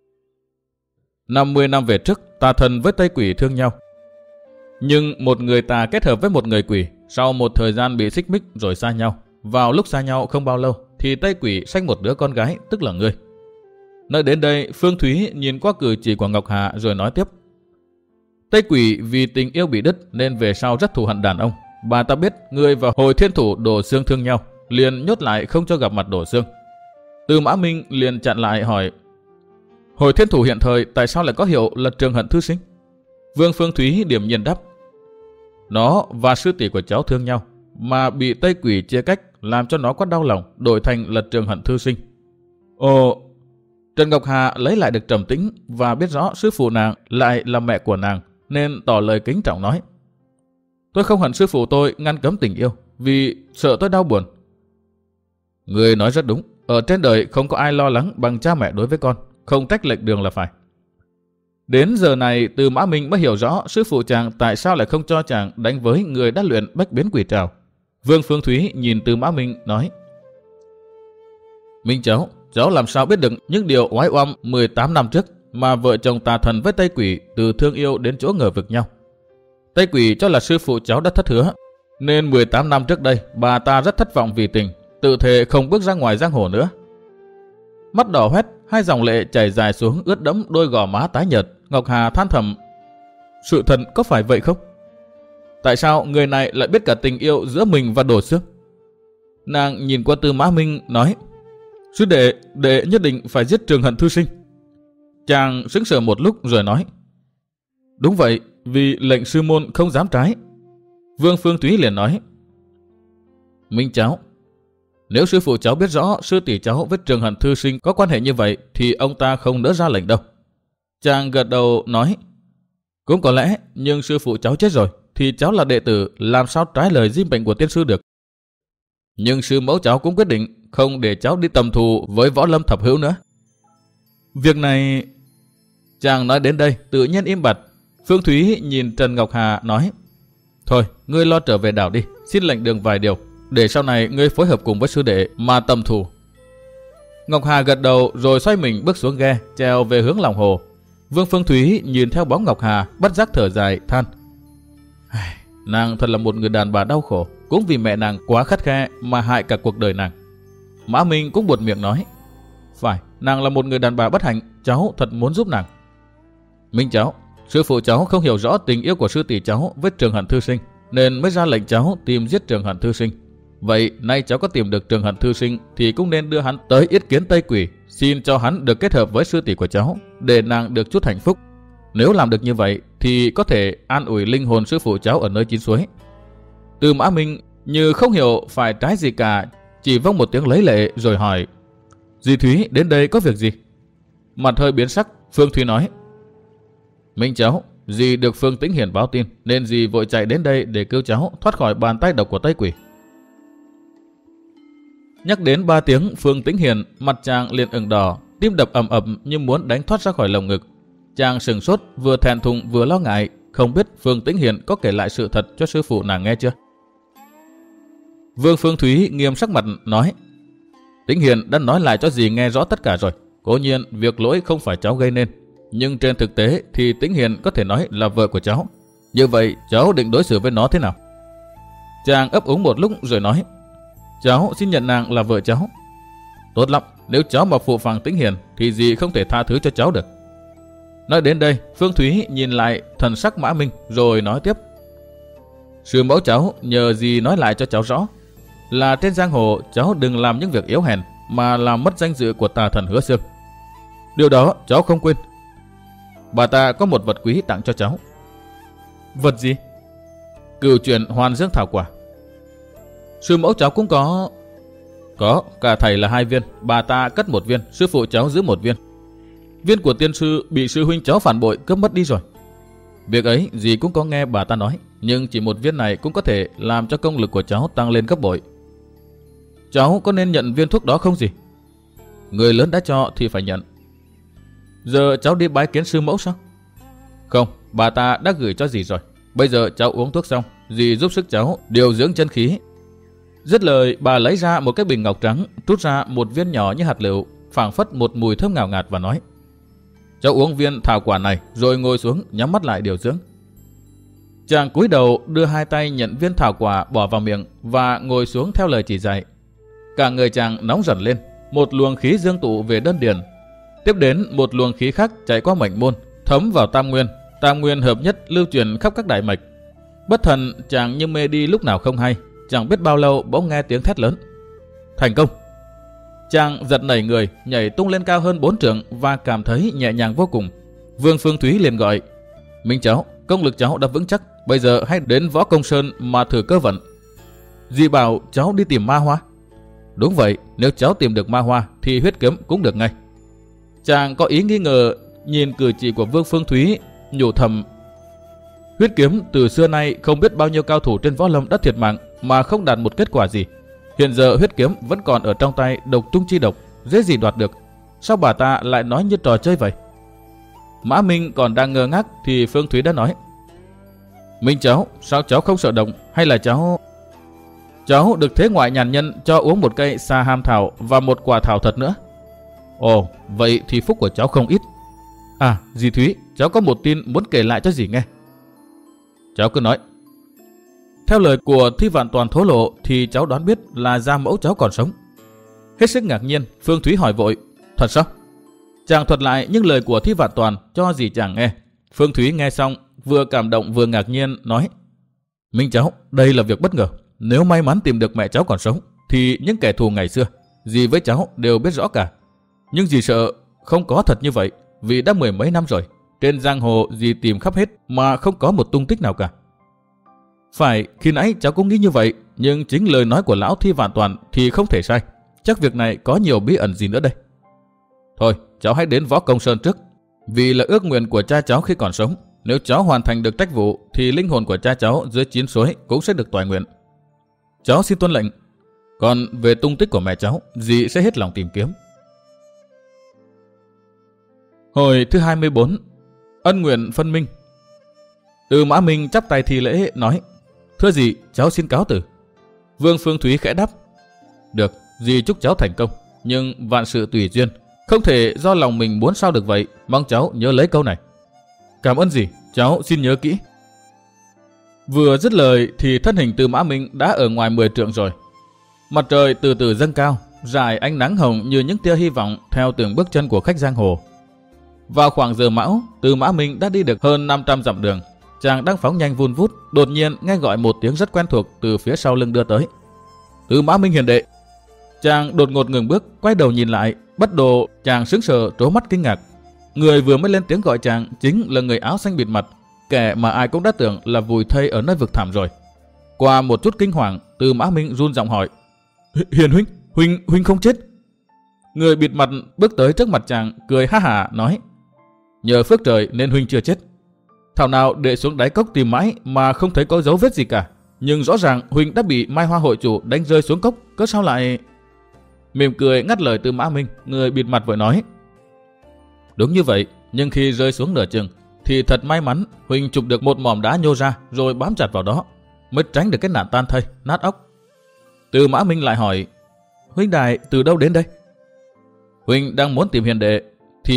50 năm về trước, tà thần với Tây Quỷ thương nhau. Nhưng một người tà kết hợp với một người quỷ, sau một thời gian bị xích mích rồi xa nhau. Vào lúc xa nhau không bao lâu, thì Tây Quỷ sanh một đứa con gái, tức là ngươi. Nói đến đây, Phương Thúy nhìn qua cử chỉ của Ngọc Hà rồi nói tiếp. Tây Quỷ vì tình yêu bị đứt nên về sau rất thù hận đàn ông. Bà ta biết ngươi và Hồi Thiên Thủ Đồ Xương thương nhau, liền nhốt lại không cho gặp mặt Đồ Xương. Từ Mã Minh liền chặn lại hỏi, Hồi Thiên Thủ hiện thời tại sao lại có hiệu là Trường Hận Thư Sinh? Vương Phương Thúy điểm nhiên đáp, nó và sư tỷ của cháu thương nhau, mà bị Tây Quỷ chia cách làm cho nó quá đau lòng, đổi thành là Trường Hận Thư Sinh. Ồ, Trần Ngọc Hà lấy lại được trầm tĩnh và biết rõ sư phụ nàng lại là mẹ của nàng, nên tỏ lời kính trọng nói, tôi không hận sư phụ tôi ngăn cấm tình yêu, vì sợ tôi đau buồn. Người nói rất đúng, ở trên đời không có ai lo lắng bằng cha mẹ đối với con, không tách lệch đường là phải. Đến giờ này Từ Mã Minh mới hiểu rõ sư phụ chàng tại sao lại không cho chàng đánh với người đã luyện bách biến quỷ trảo. Vương Phương Thúy nhìn Từ Mã Minh nói, Minh cháu làm sao biết được những điều oái oăm 18 năm trước mà vợ chồng tà thần với Tây Quỷ từ thương yêu đến chỗ ngờ vực nhau. Tây Quỷ cho là sư phụ cháu đã thất hứa, nên 18 năm trước đây bà ta rất thất vọng vì tình, tự thề không bước ra ngoài giang hồ nữa. Mắt đỏ hoét, hai dòng lệ chảy dài xuống ướt đẫm đôi gò má tái nhợt. Ngọc Hà than thầm, sự thật có phải vậy không? Tại sao người này lại biết cả tình yêu giữa mình và Đồ Xương? Nàng nhìn qua Tư Mã Minh nói, sư đệ nhất định phải giết Trường Hận Thư Sinh. Chàng sững sờ một lúc rồi nói, đúng vậy, vì lệnh sư môn không dám trái. Vương Phương Thúy liền nói, Minh cháu, nếu sư phụ cháu biết rõ sư tỷ cháu với Trường Hận Thư Sinh có quan hệ như vậy thì ông ta không đỡ ra lệnh đâu. Chàng gật đầu nói, cũng có lẽ, nhưng sư phụ cháu chết rồi thì cháu là đệ tử, làm sao trái lời di mệnh của tiên sư được. Nhưng sư mẫu cháu cũng quyết định không để cháu đi tầm thù với Võ Lâm thập hữu nữa. Việc này... Chàng nói đến đây tự nhiên im bặt. Phương Thúy nhìn Trần Ngọc Hà nói, thôi ngươi lo trở về đảo đi, xin lệnh đường vài điều, để sau này ngươi phối hợp cùng với sư đệ mà tầm thù. Ngọc Hà gật đầu rồi xoay mình bước xuống ghe, trèo về hướng lòng hồ. Vương Phương Thúy nhìn theo bóng Ngọc Hà, bất giác thở dài than, nàng thật là một người đàn bà đau khổ, cũng vì mẹ nàng quá khắt khe mà hại cả cuộc đời nàng. Mã Minh cũng buột miệng nói, phải, nàng là một người đàn bà bất hạnh, cháu thật muốn giúp nàng. Minh cháu, sư phụ cháu không hiểu rõ tình yêu của sư tỷ cháu với Trường Hận Thư Sinh, nên mới ra lệnh cháu tìm giết Trường Hận Thư Sinh. Vậy nay cháu có tìm được Trường Hận Thư Sinh thì cũng nên đưa hắn tới yết kiến Tây Quỷ, xin cho hắn được kết hợp với sư tỷ của cháu, để nàng được chút hạnh phúc. Nếu làm được như vậy thì có thể an ủi linh hồn sư phụ cháu ở nơi chín suối. Từ Mã Minh như không hiểu phải trái gì cả, chỉ vâng một tiếng lấy lệ rồi hỏi, dì Thúy đến đây có việc gì? Mặt hơi biến sắc, Phương Thúy nói, Minh cháu, dì được Phương Tĩnh Hiền báo tin nên dì vội chạy đến đây để cứu cháu thoát khỏi bàn tay độc của Tây Quỷ. Nhắc đến 3 tiếng Phương Tĩnh Hiền, mặt chàng liền ửng đỏ, tim đập ầm ầm như muốn đánh thoát ra khỏi lồng ngực. Chàng sừng sốt, vừa thẹn thùng vừa lo ngại, không biết Phương Tĩnh Hiền có kể lại sự thật cho sư phụ nàng nghe chưa. Vương Phương Thúy nghiêm sắc mặt nói, Tĩnh Hiền đã nói lại cho dì nghe rõ tất cả rồi. Cố nhiên việc lỗi không phải cháu gây nên, nhưng trên thực tế thì Tĩnh Hiền có thể nói là vợ của cháu. Như vậy cháu định đối xử với nó thế nào? Chàng ấp úng một lúc rồi nói, cháu xin nhận nàng là vợ cháu. Tốt lắm, nếu cháu mà phụ phàng Tĩnh Hiền thì dì không thể tha thứ cho cháu được. Nói đến đây, Phương Thúy nhìn lại thần sắc Mã Minh rồi nói tiếp, sư mẫu cháu nhờ dì nói lại cho cháu rõ, là trên giang hồ cháu đừng làm những việc yếu hèn mà làm mất danh dự của tà thần Hứa Xương. Điều đó cháu không quên. Bà ta có một vật quý tặng cho cháu. Vật gì? Cửu chuyển Hoàn Dương Thảo Quả. Sư mẫu cháu cũng có. Có, cả thầy là 2 viên, bà ta cất 1 viên, sư phụ cháu giữ 1 viên. Viên của tiên sư bị sư huynh cháu phản bội cướp mất đi rồi. Việc ấy dì cũng có nghe bà ta nói, nhưng chỉ 1 viên này cũng có thể làm cho công lực của cháu tăng lên gấp bội. Cháu có nên nhận viên thuốc đó không dì? Người lớn đã cho thì phải nhận. Giờ cháu đi bái kiến sư mẫu sao? Không, bà ta đã gửi cho dì rồi. Bây giờ cháu uống thuốc xong, dì giúp sức cháu điều dưỡng chân khí. Dứt lời, bà lấy ra một cái bình ngọc trắng, trút ra một viên nhỏ như hạt lựu, phảng phất một mùi thơm ngào ngạt và nói: cháu uống viên thảo quả này rồi ngồi xuống nhắm mắt lại điều dưỡng. Chàng cúi đầu đưa hai tay nhận viên thảo quả bỏ vào miệng và ngồi xuống theo lời chỉ dạy. Cả người chàng nóng dần lên, một luồng khí dương tụ về đơn điền. Tiếp đến một luồng khí khác chạy qua mệnh môn, thấm vào tam nguyên hợp nhất lưu truyền khắp các đại mạch. Bất thần chàng như mê đi lúc nào không hay, chẳng biết bao lâu bỗng nghe tiếng thét lớn: thành công! Chàng giật nảy người, nhảy tung lên cao hơn 4 trượng và cảm thấy nhẹ nhàng vô cùng. Vương Phương Thúy liền gọi: Minh cháu, công lực cháu đã vững chắc, bây giờ hãy đến Võ Công Sơn mà thử cơ vận. Dì bảo cháu đi tìm ma hoa. Đúng vậy, nếu cháu tìm được ma hoa thì huyết kiếm cũng được ngay. Chàng có ý nghi ngờ, nhìn cử chỉ của Vương Phương Thúy, nhủ thầm: huyết kiếm từ xưa nay không biết bao nhiêu cao thủ trên võ lâm đã thiệt mạng mà không đạt một kết quả gì. Hiện giờ huyết kiếm vẫn còn ở trong tay Độc Trung Chi Độc, dễ gì đoạt được. Sao bà ta lại nói như trò chơi vậy? Mã Minh còn đang ngơ ngác thì Phương Thúy đã nói: Minh cháu, sao cháu không sợ động, hay là cháu được thế ngoại nhàn nhân cho uống một cây sa ham thảo và một quả thảo thật nữa? Ồ, vậy thì phúc của cháu không ít. À, dì Thúy, cháu có một tin muốn kể lại cho dì nghe. Cháu cứ nói. Theo lời của Thi Vạn Toàn thổ lộ thì cháu đoán biết là gia mẫu cháu còn sống. Hết sức ngạc nhiên, Phương Thúy hỏi vội: thật sao? Chàng thuật lại những lời của Thi Vạn Toàn cho dì chàng nghe. Phương Thúy nghe xong, vừa cảm động vừa ngạc nhiên nói: Minh cháu, đây là việc bất ngờ. Nếu may mắn tìm được mẹ cháu còn sống thì những kẻ thù ngày xưa, dì với cháu đều biết rõ cả. Nhưng dì sợ không có thật như vậy, vì đã 10 mấy năm rồi, trên giang hồ dì tìm khắp hết mà không có một tung tích nào cả. Phải, khi nãy cháu cũng nghĩ như vậy, nhưng chính lời nói của lão Thi Vạn Toàn thì không thể sai. Chắc việc này có nhiều bí ẩn gì nữa đây. Thôi, cháu hãy đến Võ Công Sơn trước. Vì là ước nguyện của cha cháu khi còn sống, nếu cháu hoàn thành được trách vụ thì linh hồn của cha cháu dưới 9 suối cũng sẽ được toại nguyện. Cháu xin tuân lệnh. Còn về tung tích của mẹ cháu, dì sẽ hết lòng tìm kiếm. Hồi thứ 24, ân nguyện phân minh. Từ Mã Minh chắp tay thi lễ nói: thưa dì, cháu xin cáo từ. Vương Phương Thúy khẽ đáp: được, dì chúc cháu thành công, nhưng vạn sự tùy duyên, không thể do lòng mình muốn sao được vậy. Mong cháu nhớ lấy câu này. Cảm ơn dì, cháu xin nhớ kỹ. Vừa dứt lời thì thân hình Từ Mã Minh đã ở ngoài 10 trượng rồi. Mặt trời từ từ dâng cao, rải ánh nắng hồng như những tia hy vọng theo từng bước chân của khách giang hồ. Vào khoảng giờ mão, Từ Mã Minh đã đi được hơn 500 dặm đường. Chàng đang phóng nhanh vun vút, đột nhiên nghe gọi một tiếng rất quen thuộc từ phía sau lưng đưa tới: Từ Mã Minh hiền đệ. Chàng đột ngột ngừng bước, quay đầu nhìn lại, bất đồ chàng sững sờ trố mắt kinh ngạc. Người vừa mới lên tiếng gọi chàng chính là người áo xanh bịt mặt, kẻ mà ai cũng đã tưởng là vùi thây ở nơi vực thẳm rồi. Qua một chút kinh hoàng, Từ Mã Minh run giọng hỏi: Hiền huynh không chết? Người bịt mặt bước tới trước mặt chàng, cười ha hả nói: nhờ phước trời nên huynh chưa chết. Thảo nào đệ xuống đáy cốc tìm mãi mà không thấy có dấu vết gì cả. Nhưng rõ ràng huynh đã bị Mai Hoa hội chủ đánh rơi xuống cốc, cớ sao lại... Mỉm cười ngắt lời Từ Mã Minh, người bịt mặt vội nói: đúng như vậy, nhưng khi rơi xuống nửa chừng thì thật may mắn huynh chụp được một mỏm đá nhô ra rồi bám chặt vào đó, mới tránh được cái nạn tan thây, nát óc. Từ Mã Minh lại hỏi: huynh đài từ đâu đến đây? Huynh đang muốn tìm hiền đệ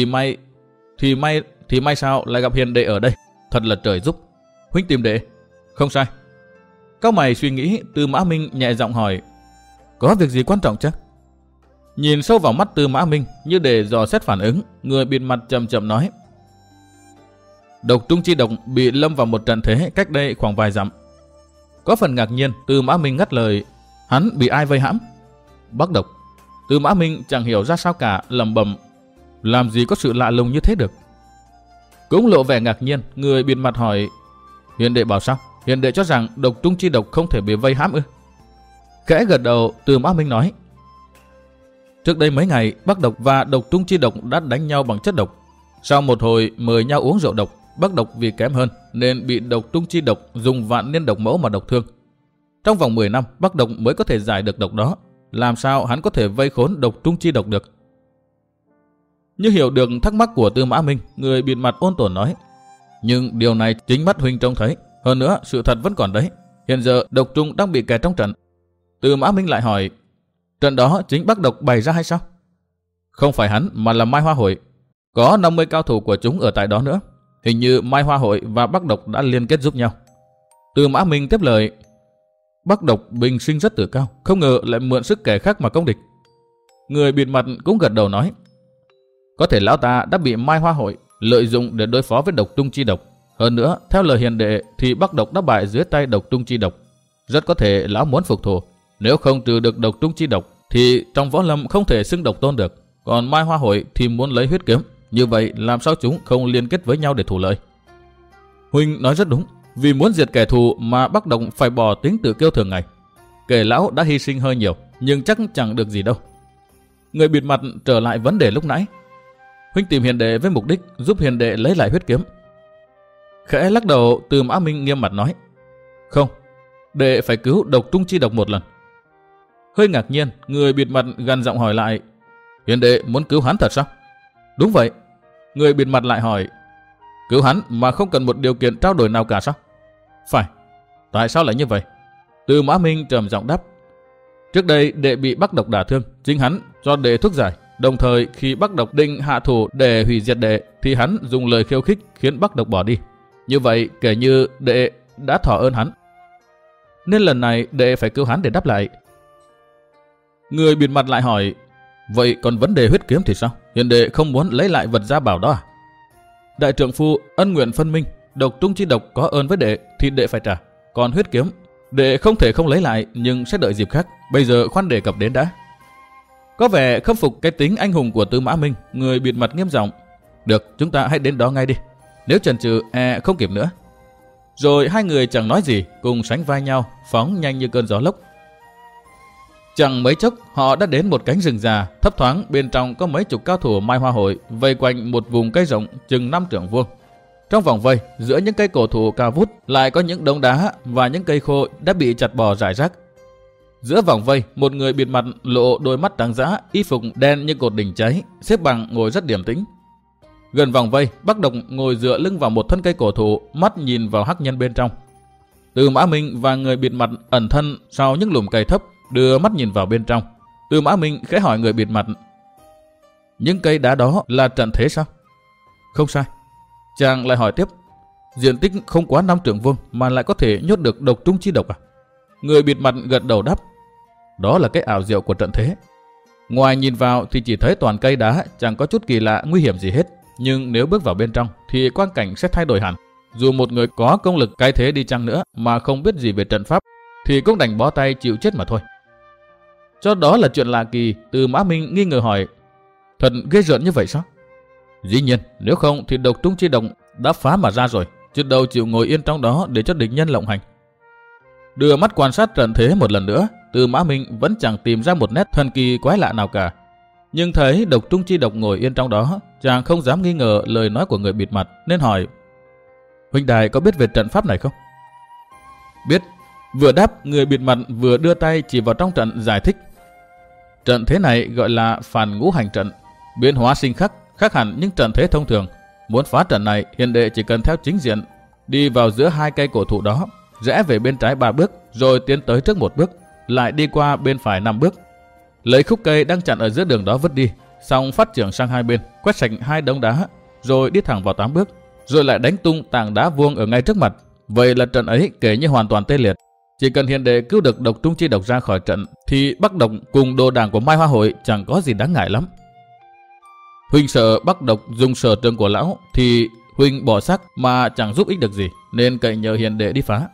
thì may sao lại gặp hiền đệ ở đây. Thật là trời giúp. Huynh tìm đệ? Không sai. Cao mày suy nghĩ, Từ Mã Minh nhẹ giọng hỏi: có việc gì quan trọng chắc? Nhìn sâu vào mắt Từ Mã Minh như để dò xét phản ứng, người bịt mặt chậm chậm nói: Độc Trung Chi Độc bị lâm vào một trận thế cách đây khoảng vài dặm. Có phần ngạc nhiên, Từ Mã Minh ngắt lời: hắn bị ai vây hãm? Bắc Độc. Từ Mã Minh chẳng hiểu ra sao cả, lẩm bẩm: làm gì có sự lạ lùng như thế được. Cũng lộ vẻ ngạc nhiên, người bịt mặt hỏi: hiền đệ bảo sao? Hiền đệ cho rằng Độc Trung Chi Độc không thể bị vây hãm ư? Khẽ gật đầu, Từ Mã Minh nói: trước đây mấy ngày, Bắc Độc và Độc Trung Chi Độc đã đánh nhau bằng chất độc. Sau một hồi mời nhau uống rượu độc, Bắc Độc vì kém hơn nên bị Độc Trung Chi Độc dùng vạn niên độc mẫu mà độc thương. Trong vòng 10 năm, Bắc Độc mới có thể giải được độc đó. Làm sao hắn có thể vây khốn Độc Trung Chi Độc được? Như hiểu được thắc mắc của Từ Mã Minh, người bịt mặt ôn tồn nói: nhưng điều này chính mắt huynh trông thấy. Hơn nữa, sự thật vẫn còn đấy. Hiện giờ Độc Trung đang bị kẹt trong trận. Tư Mã Minh lại hỏi, trận đó chính Bắc Độc bày ra hay sao? Không phải hắn mà là Mai Hoa Hội. Có 50 cao thủ của chúng ở tại đó nữa. Hình như Mai Hoa Hội và Bắc Độc đã liên kết giúp nhau. Tư Mã Minh tiếp lời, Bắc Độc bình sinh rất tự cao, không ngờ lại mượn sức kẻ khác mà công địch. Người bịt mặt cũng gật đầu nói, có thể lão ta đã bị Mai Hoa Hội lợi dụng để đối phó với Độc Tung Chi Độc. Hơn nữa, theo lời hiền đệ thì Bắc Độc đã bại dưới tay Độc Tung Chi Độc. Rất có thể lão muốn phục thù. Nếu không trừ được Độc Tung Chi Độc thì trong võ lâm không thể xưng độc tôn được. Còn Mai Hoa Hội thì muốn lấy huyết kiếm. Như vậy làm sao chúng không liên kết với nhau để thủ lợi? Huynh nói rất đúng. Vì muốn diệt kẻ thù mà Bắc Độc phải bỏ tính tự kiêu thường ngày. Kẻ lão đã hy sinh hơi nhiều, nhưng chắc chẳng được gì đâu. Người bịt mặt trở lại vấn đề lúc nãy. Huynh tìm hiền đệ với mục đích giúp hiền đệ lấy lại huyết kiếm. Khẽ lắc đầu, Tư Mã Minh nghiêm mặt nói, không, đệ phải cứu Độc Tung Chi Độc một lần. Hơi ngạc nhiên, người bịt mặt gằn giọng hỏi lại, hiền đệ muốn cứu hắn thật sao? Đúng vậy. Người bịt mặt lại hỏi, cứu hắn mà không cần một điều kiện trao đổi nào cả sao? Phải. Tại sao lại như vậy? Tư Mã Minh trầm giọng đáp, trước đây đệ bị Bắc Độc đả thương, chính hắn cho đệ thuốc giải. Đồng thời khi Bắc Độc định hạ thủ để hủy diệt đệ thì hắn dùng lời khiêu khích khiến Bắc Độc bỏ đi. Như vậy kể như đệ đã thọ ơn hắn, nên lần này đệ phải cứu hắn để đáp lại. Người bịt mặt lại hỏi, vậy còn vấn đề huyết kiếm thì sao? Hiền đệ không muốn lấy lại vật gia bảo đó à? Đại trượng phu ân nguyện phân minh, Độc Tung Chi Độc có ơn với đệ thì đệ phải trả. Còn huyết kiếm đệ không thể không lấy lại, nhưng sẽ đợi dịp khác. Bây giờ khoan đề cập đến đã. Có vẻ khâm phục cái tính anh hùng của Tư Mã Minh, người bịt mặt nghiêm giọng, được, chúng ta hãy đến đó ngay đi. Nếu chần chừ không kịp nữa. Rồi hai người chẳng nói gì, cùng sánh vai nhau, phóng nhanh như cơn gió lốc. Chẳng mấy chốc họ đã đến một cánh rừng già, thấp thoáng bên trong có mấy chục cao thủ Mai Hoa Hội vây quanh một vùng cây rộng chừng 5 trượng vuông. Trong vòng vây, giữa những cây cổ thụ cao vút lại có những đống đá và những cây khô đã bị chặt bỏ rải rác. Giữa vòng vây, một người bịt mặt lộ đôi mắt trắng dã, y phục đen như cột đỉnh cháy, xếp bằng ngồi rất điềm tĩnh. Gần vòng vây, Bắc Độc ngồi dựa lưng vào một thân cây cổ thụ, mắt nhìn vào hắc nhân bên trong. Tư Mã Minh và người bịt mặt ẩn thân sau những lùm cây thấp, đưa mắt nhìn vào bên trong. Tư Mã Minh khẽ hỏi người bịt mặt, những cây đá đó là trận thế sao? Không sai. Chàng lại hỏi tiếp, diện tích không quá 5 trượng vuông mà lại có thể nhốt được Độc Tung Chi Độc à? Người bịt mặt gật đầu đáp, đó là cái ảo diệu của trận thế. Ngoài nhìn vào thì chỉ thấy toàn cây đá, chẳng có chút kỳ lạ nguy hiểm gì hết. Nhưng nếu bước vào bên trong thì quang cảnh sẽ thay đổi hẳn. Dù một người có công lực cái thế đi chăng nữa mà không biết gì về trận pháp thì cũng đành bó tay chịu chết mà thôi. Cho đó là chuyện lạ kỳ. Tư Mã Minh nghi ngờ hỏi, thật ghê rợn như vậy sao? Dĩ nhiên, nếu không thì Độc Tung Chi Độc đã phá mà ra rồi, chứ đâu chịu ngồi yên trong đó để cho địch nhân lộng hành. Đưa mắt quan sát trận thế một lần nữa, Tư Mã Minh vẫn chẳng tìm ra một nét thần kỳ quái lạ nào cả. Nhưng thấy Độc Tung Chi Độc ngồi yên trong đó, chàng không dám nghi ngờ lời nói của người bịt mặt nên hỏi, huynh đài có biết về trận pháp này không? Biết. Vừa đáp, người bịt mặt vừa đưa tay chỉ vào trong trận giải thích. Trận thế này gọi là Phản Ngũ Hành Trận, biến hóa sinh khắc, khác hẳn những trận thế thông thường. Muốn phá trận này, hiền đệ chỉ cần theo chính diện, đi vào giữa hai cây cổ thụ đó, rẽ về bên trái 3 bước, rồi tiến tới trước 1 bước, lại đi qua bên phải 5 bước. Lấy khúc cây đang chặn ở giữa đường đó vứt đi, xong phát trưởng sang hai bên, quét sạch 2 đống đá, rồi đi thẳng vào 8 bước, rồi lại đánh tung tảng đá vuông ở ngay trước mặt. Vậy là trận ấy kể như hoàn toàn tê liệt. Chỉ cần hiền đệ cứu được Độc Tung Chi Độc ra khỏi trận thì Bắc Độc cùng đồ đảng của Mai Hoa Hội chẳng có gì đáng ngại lắm. Huynh sợ Bắc Độc dùng sở trường của lão thì huynh bỏ xác mà chẳng giúp ích được gì, nên cậy nhờ hiền đệ đi phá.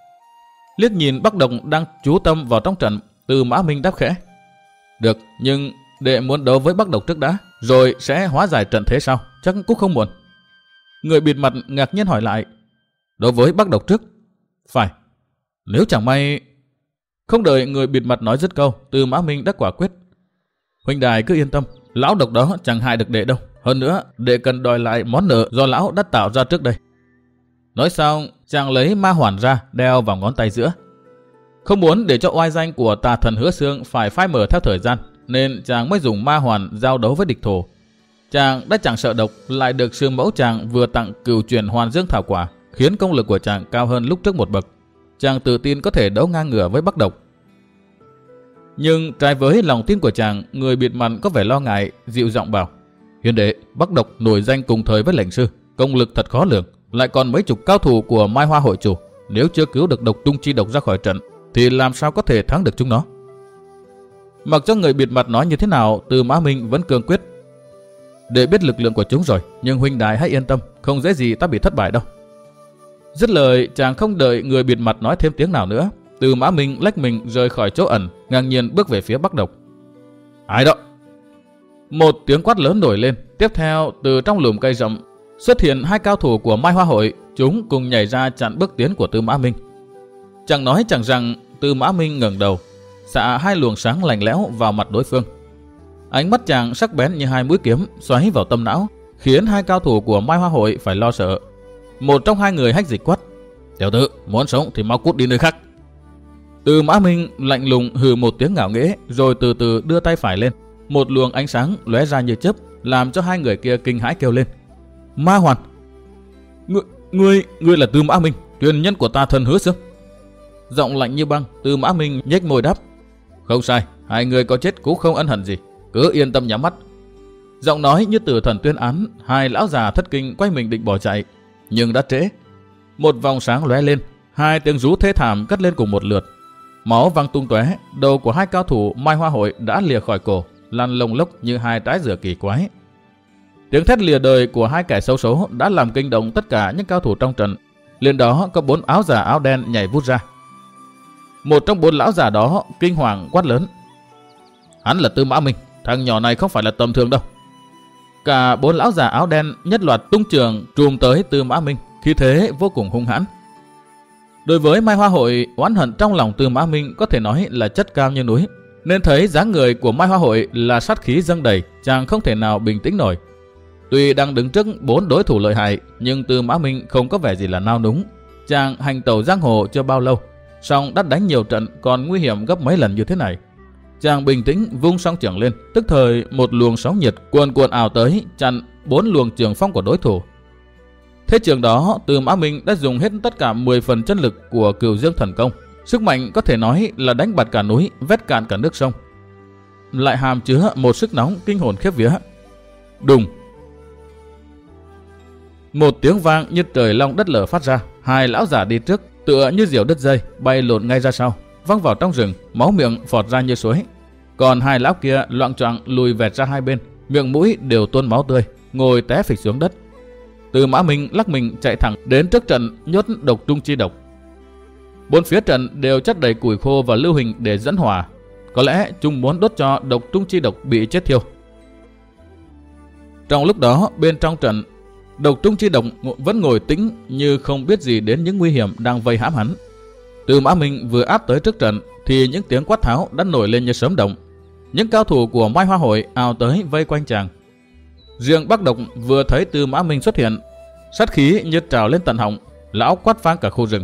Liếc nhìn Bắc Độc đang chú tâm vào trong trận, Tư Mã Minh đáp khẽ, được, nhưng đệ muốn đấu với Bắc Độc trước đã, rồi sẽ hóa giải trận thế sau, chắc cũng không muộn. Người bịt mặt ngạc nhiên hỏi lại, đấu với Bắc Độc trước? Phải. Nếu chẳng may... Không đợi người bịt mặt nói dứt câu, Tư Mã Minh đã quả quyết. Huynh đài cứ yên tâm, lão độc đó chẳng hại được đệ đâu. Hơn nữa, đệ cần đòi lại món nợ do lão đã tạo ra trước đây. Nói xong, chàng lấy ma hoàn ra, đeo vào ngón tay giữa. Không muốn để cho oai danh của tà thần Hứa Xương phải phai mờ theo thời gian, nên chàng mới dùng ma hoàn giao đấu với địch thủ. Chàng đã chẳng sợ độc, lại được sư mẫu chàng vừa tặng cửu truyền Hoàn Dương thảo quả, khiến công lực của chàng cao hơn lúc trước một bậc. Chàng tự tin có thể đấu ngang ngửa với Bắc Độc. Nhưng trái với lòng tin của chàng, người bịt mặt có vẻ lo ngại, dịu giọng bảo: Hiền đệ, Bắc Độc nổi danh cùng thời với lệnh sư, công lực thật khó lường, lại còn mấy chục cao thủ của Mai Hoa hội chủ. Nếu chưa cứu được Độc Trung Chi Độc ra khỏi trận, thì làm sao có thể thắng được chúng nó? Mặc cho người bịt mặt nói như thế nào, Tư Mã Minh vẫn cương quyết: Đệ biết lực lượng của chúng rồi, nhưng huynh đài hãy yên tâm, không dễ gì ta bị thất bại đâu. Dứt lời, chàng không đợi người bịt mặt nói thêm tiếng nào nữa, Tư Mã Minh lách mình rời khỏi chỗ ẩn, ngang nhiên bước về phía Bắc Độc. Ai đó? Một tiếng quát lớn nổi lên, tiếp theo từ trong lùm cây rậm xuất hiện hai cao thủ của Mai Hoa hội, chúng cùng nhảy ra chặn bước tiến của Tư Mã Minh. Chẳng nói chẳng rằng, Tư Mã Minh ngẩng đầu, xạ hai luồng sáng lạnh lẽo vào mặt đối phương. Ánh mắt chàng sắc bén như hai mũi kiếm xoáy vào tâm não, khiến hai cao thủ của Mai Hoa hội phải lo sợ. Một trong hai người hách dịch quát: Tiểu tử, muốn sống thì mau cút đi nơi khác. Tư Mã Minh lạnh lùng hừ một tiếng ngạo nghễ, rồi từ từ đưa tay phải lên. Một luồng ánh sáng lóe ra như chớp, làm cho hai người kia kinh hãi kêu lên: Ma Hoàn! Ngươi là Tư Mã Minh, truyền nhân của ta Thần Hứa Xương. Giọng lạnh như băng, Tư Mã Minh nhếch môi đáp: Không sai, hai người có chết cũng không ân hận gì, cứ yên tâm nhắm mắt. Giọng nói như từ thần tuyên án, hai lão già thất kinh quay mình định bỏ chạy, nhưng đã trễ. Một vòng sáng lóe lên, hai tiếng rú thê thảm cất lên cùng một lượt. Máu văng tung tóe, đầu của hai cao thủ Mai Hoa hội đã lìa khỏi cổ, lăn lông lốc như hai trái dừa kỳ quái. Tiếng thét lìa đời của hai kẻ xấu số đã làm kinh động tất cả những cao thủ trong trận. Liền đó có 4 áo già áo đen nhảy vút ra. Một trong 4 lão già đó kinh hoàng quát lớn: Hắn là Tư Mã Minh, thằng nhỏ này không phải là tầm thường đâu. Cả 4 lão già áo đen nhất loạt tung trường trùm tới Tư Mã Minh, khí thế vô cùng hung hãn. Đối với Mai Hoa hội, oán hận trong lòng Tư Mã Minh có thể nói là chất cao như núi, nên thấy dáng người của Mai Hoa hội là sát khí dâng đầy, chàng không thể nào bình tĩnh nổi. Tuy đang đứng trước 4 đối thủ lợi hại, nhưng Tư Mã Minh không có vẻ gì là nao núng. Chàng hành tẩu giang hồ chưa bao lâu, song đã đánh nhiều trận còn nguy hiểm gấp mấy lần như thế này. Chàng bình tĩnh vung song trường lên, tức thời một luồng sóng nhiệt cuồn cuộn ảo tới, chặn 4 luồng trường phong của đối thủ. Thế trường đó, Tư Mã Minh đã dùng hết tất cả 10 phần chân lực của Cửu Dương thần công, sức mạnh có thể nói là đánh bật cả núi, vét cạn cả nước sông, lại hàm chứa một sức nóng kinh hồn khiếp vía. Đùng! Một tiếng vang như trời long đất lở phát ra, hai lão giả đi trước tựa như diều đứt dây bay lộn ngay ra sau, văng vào trong rừng, máu miệng phọt ra như suối. Còn hai lão kia loạng choạng lùi vẹt ra hai bên, miệng mũi đều tuôn máu tươi, ngồi té phịch xuống đất. Tư Mã Minh lắc mình chạy thẳng đến trước trận nhốt Độc Trung Chi Độc. 4 phía trận đều chất đầy củi khô và lưu huỳnh để dẫn hỏa. Có lẽ chúng muốn đốt cho Độc Trung Chi Độc bị chết thiêu. Trong lúc đó, bên trong trận, Độc Trung Chi Độc vẫn ngồi tĩnh như không biết gì đến những nguy hiểm đang vây hãm hắn. Tư Mã Minh vừa áp tới trước trận thì những tiếng quát tháo đã nổi lên như sấm động. Những cao thủ của Mai Hoa hội ào tới vây quanh chàng. Riêng Bắc Độc vừa thấy Tư Mã Minh xuất hiện, sát khí như trào lên tận họng, lão quát vang cả khu rừng: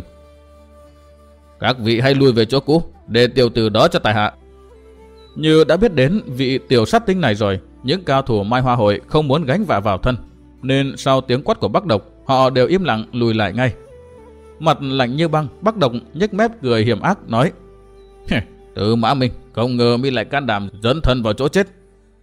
Các vị hãy lui về chỗ cũ, để tiểu tử đó cho tại hạ. Như đã biết đến vị tiểu sát tinh này rồi, những cao thủ Mai Hoa hội không muốn gánh vạ vào thân, nên sau tiếng quát của Bắc Độc, họ đều im lặng lùi lại ngay. Mặt lạnh như băng, Bắc Độc nhếch mép cười hiểm ác nói: Tư Mã Minh, không ngờ mi lại can đảm dấn thân vào chỗ chết.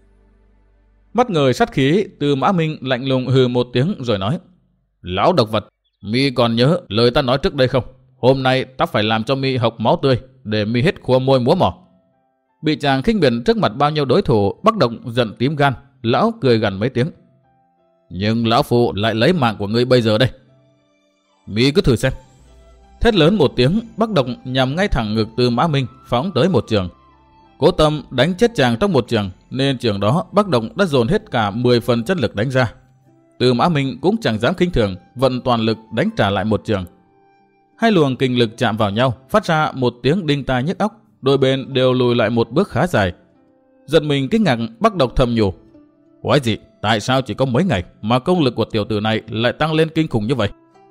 Mắt người sát khí, Tư Mã Minh lạnh lùng hừ một tiếng rồi nói: Lão độc vật, mi còn nhớ lời ta nói trước đây không? Hôm nay ta phải làm cho mi hộc máu tươi, để mi hết khua môi múa mỏ. Bị chàng khinh bỉ trước mặt bao nhiêu đối thủ, Bắc Độc giận tím gan, lão cười gằn mấy tiếng: Nhưng lão phụ lại lấy mạng của ngươi bây giờ đây. Mi cứ thử xem. Thét lớn một tiếng, Bắc Độc nhằm ngay thẳng ngực Tư Mã Minh, phóng tới một trường. Cố tâm đánh chết chàng trong một trường, nên trường đó Bắc Độc đã dồn hết cả 10 phần chất lực đánh ra. Tư Mã Minh cũng chẳng dám khinh thường, vận toàn lực đánh trả lại một trường. Hai luồng kinh lực chạm vào nhau, phát ra một tiếng đinh tai nhức óc, đôi bên đều lùi lại một bước khá dài. Giật mình kinh ngạc, Bắc Độc thầm nhủ: Quái gì, tại sao chỉ có mấy ngày mà công lực của tiểu tử này lại tăng lên kinh khủng như vậy?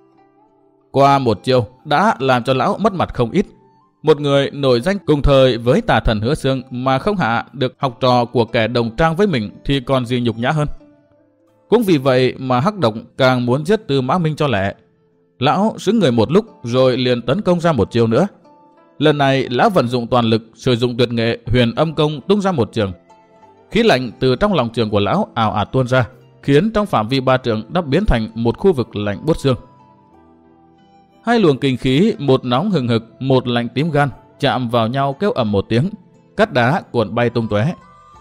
Qua một chiêu đã làm cho lão mất mặt không ít. Một người nổi danh cùng thời với tà thần Hứa Xương mà không hạ được học trò của kẻ đồng trang với mình thì còn gì nhục nhã hơn. Cũng vì vậy mà Hắc Độc càng muốn giết Tư Mã Minh cho lẹ. Lão xứng người một lúc rồi liền tấn công ra một chiêu nữa. Lần này lão vận dụng toàn lực, sử dụng tuyệt nghệ huyền âm công tung ra một trường. Khí lạnh từ trong lòng trường của lão ào ạt tuôn ra, khiến trong phạm vi 3 trượng đã biến thành một khu vực lạnh buốt xương. Hai luồng kinh khí, một nóng hừng hực, một lạnh tím gan, chạm vào nhau kêu ầm một tiếng, cát đá cuộn bay tung tóe.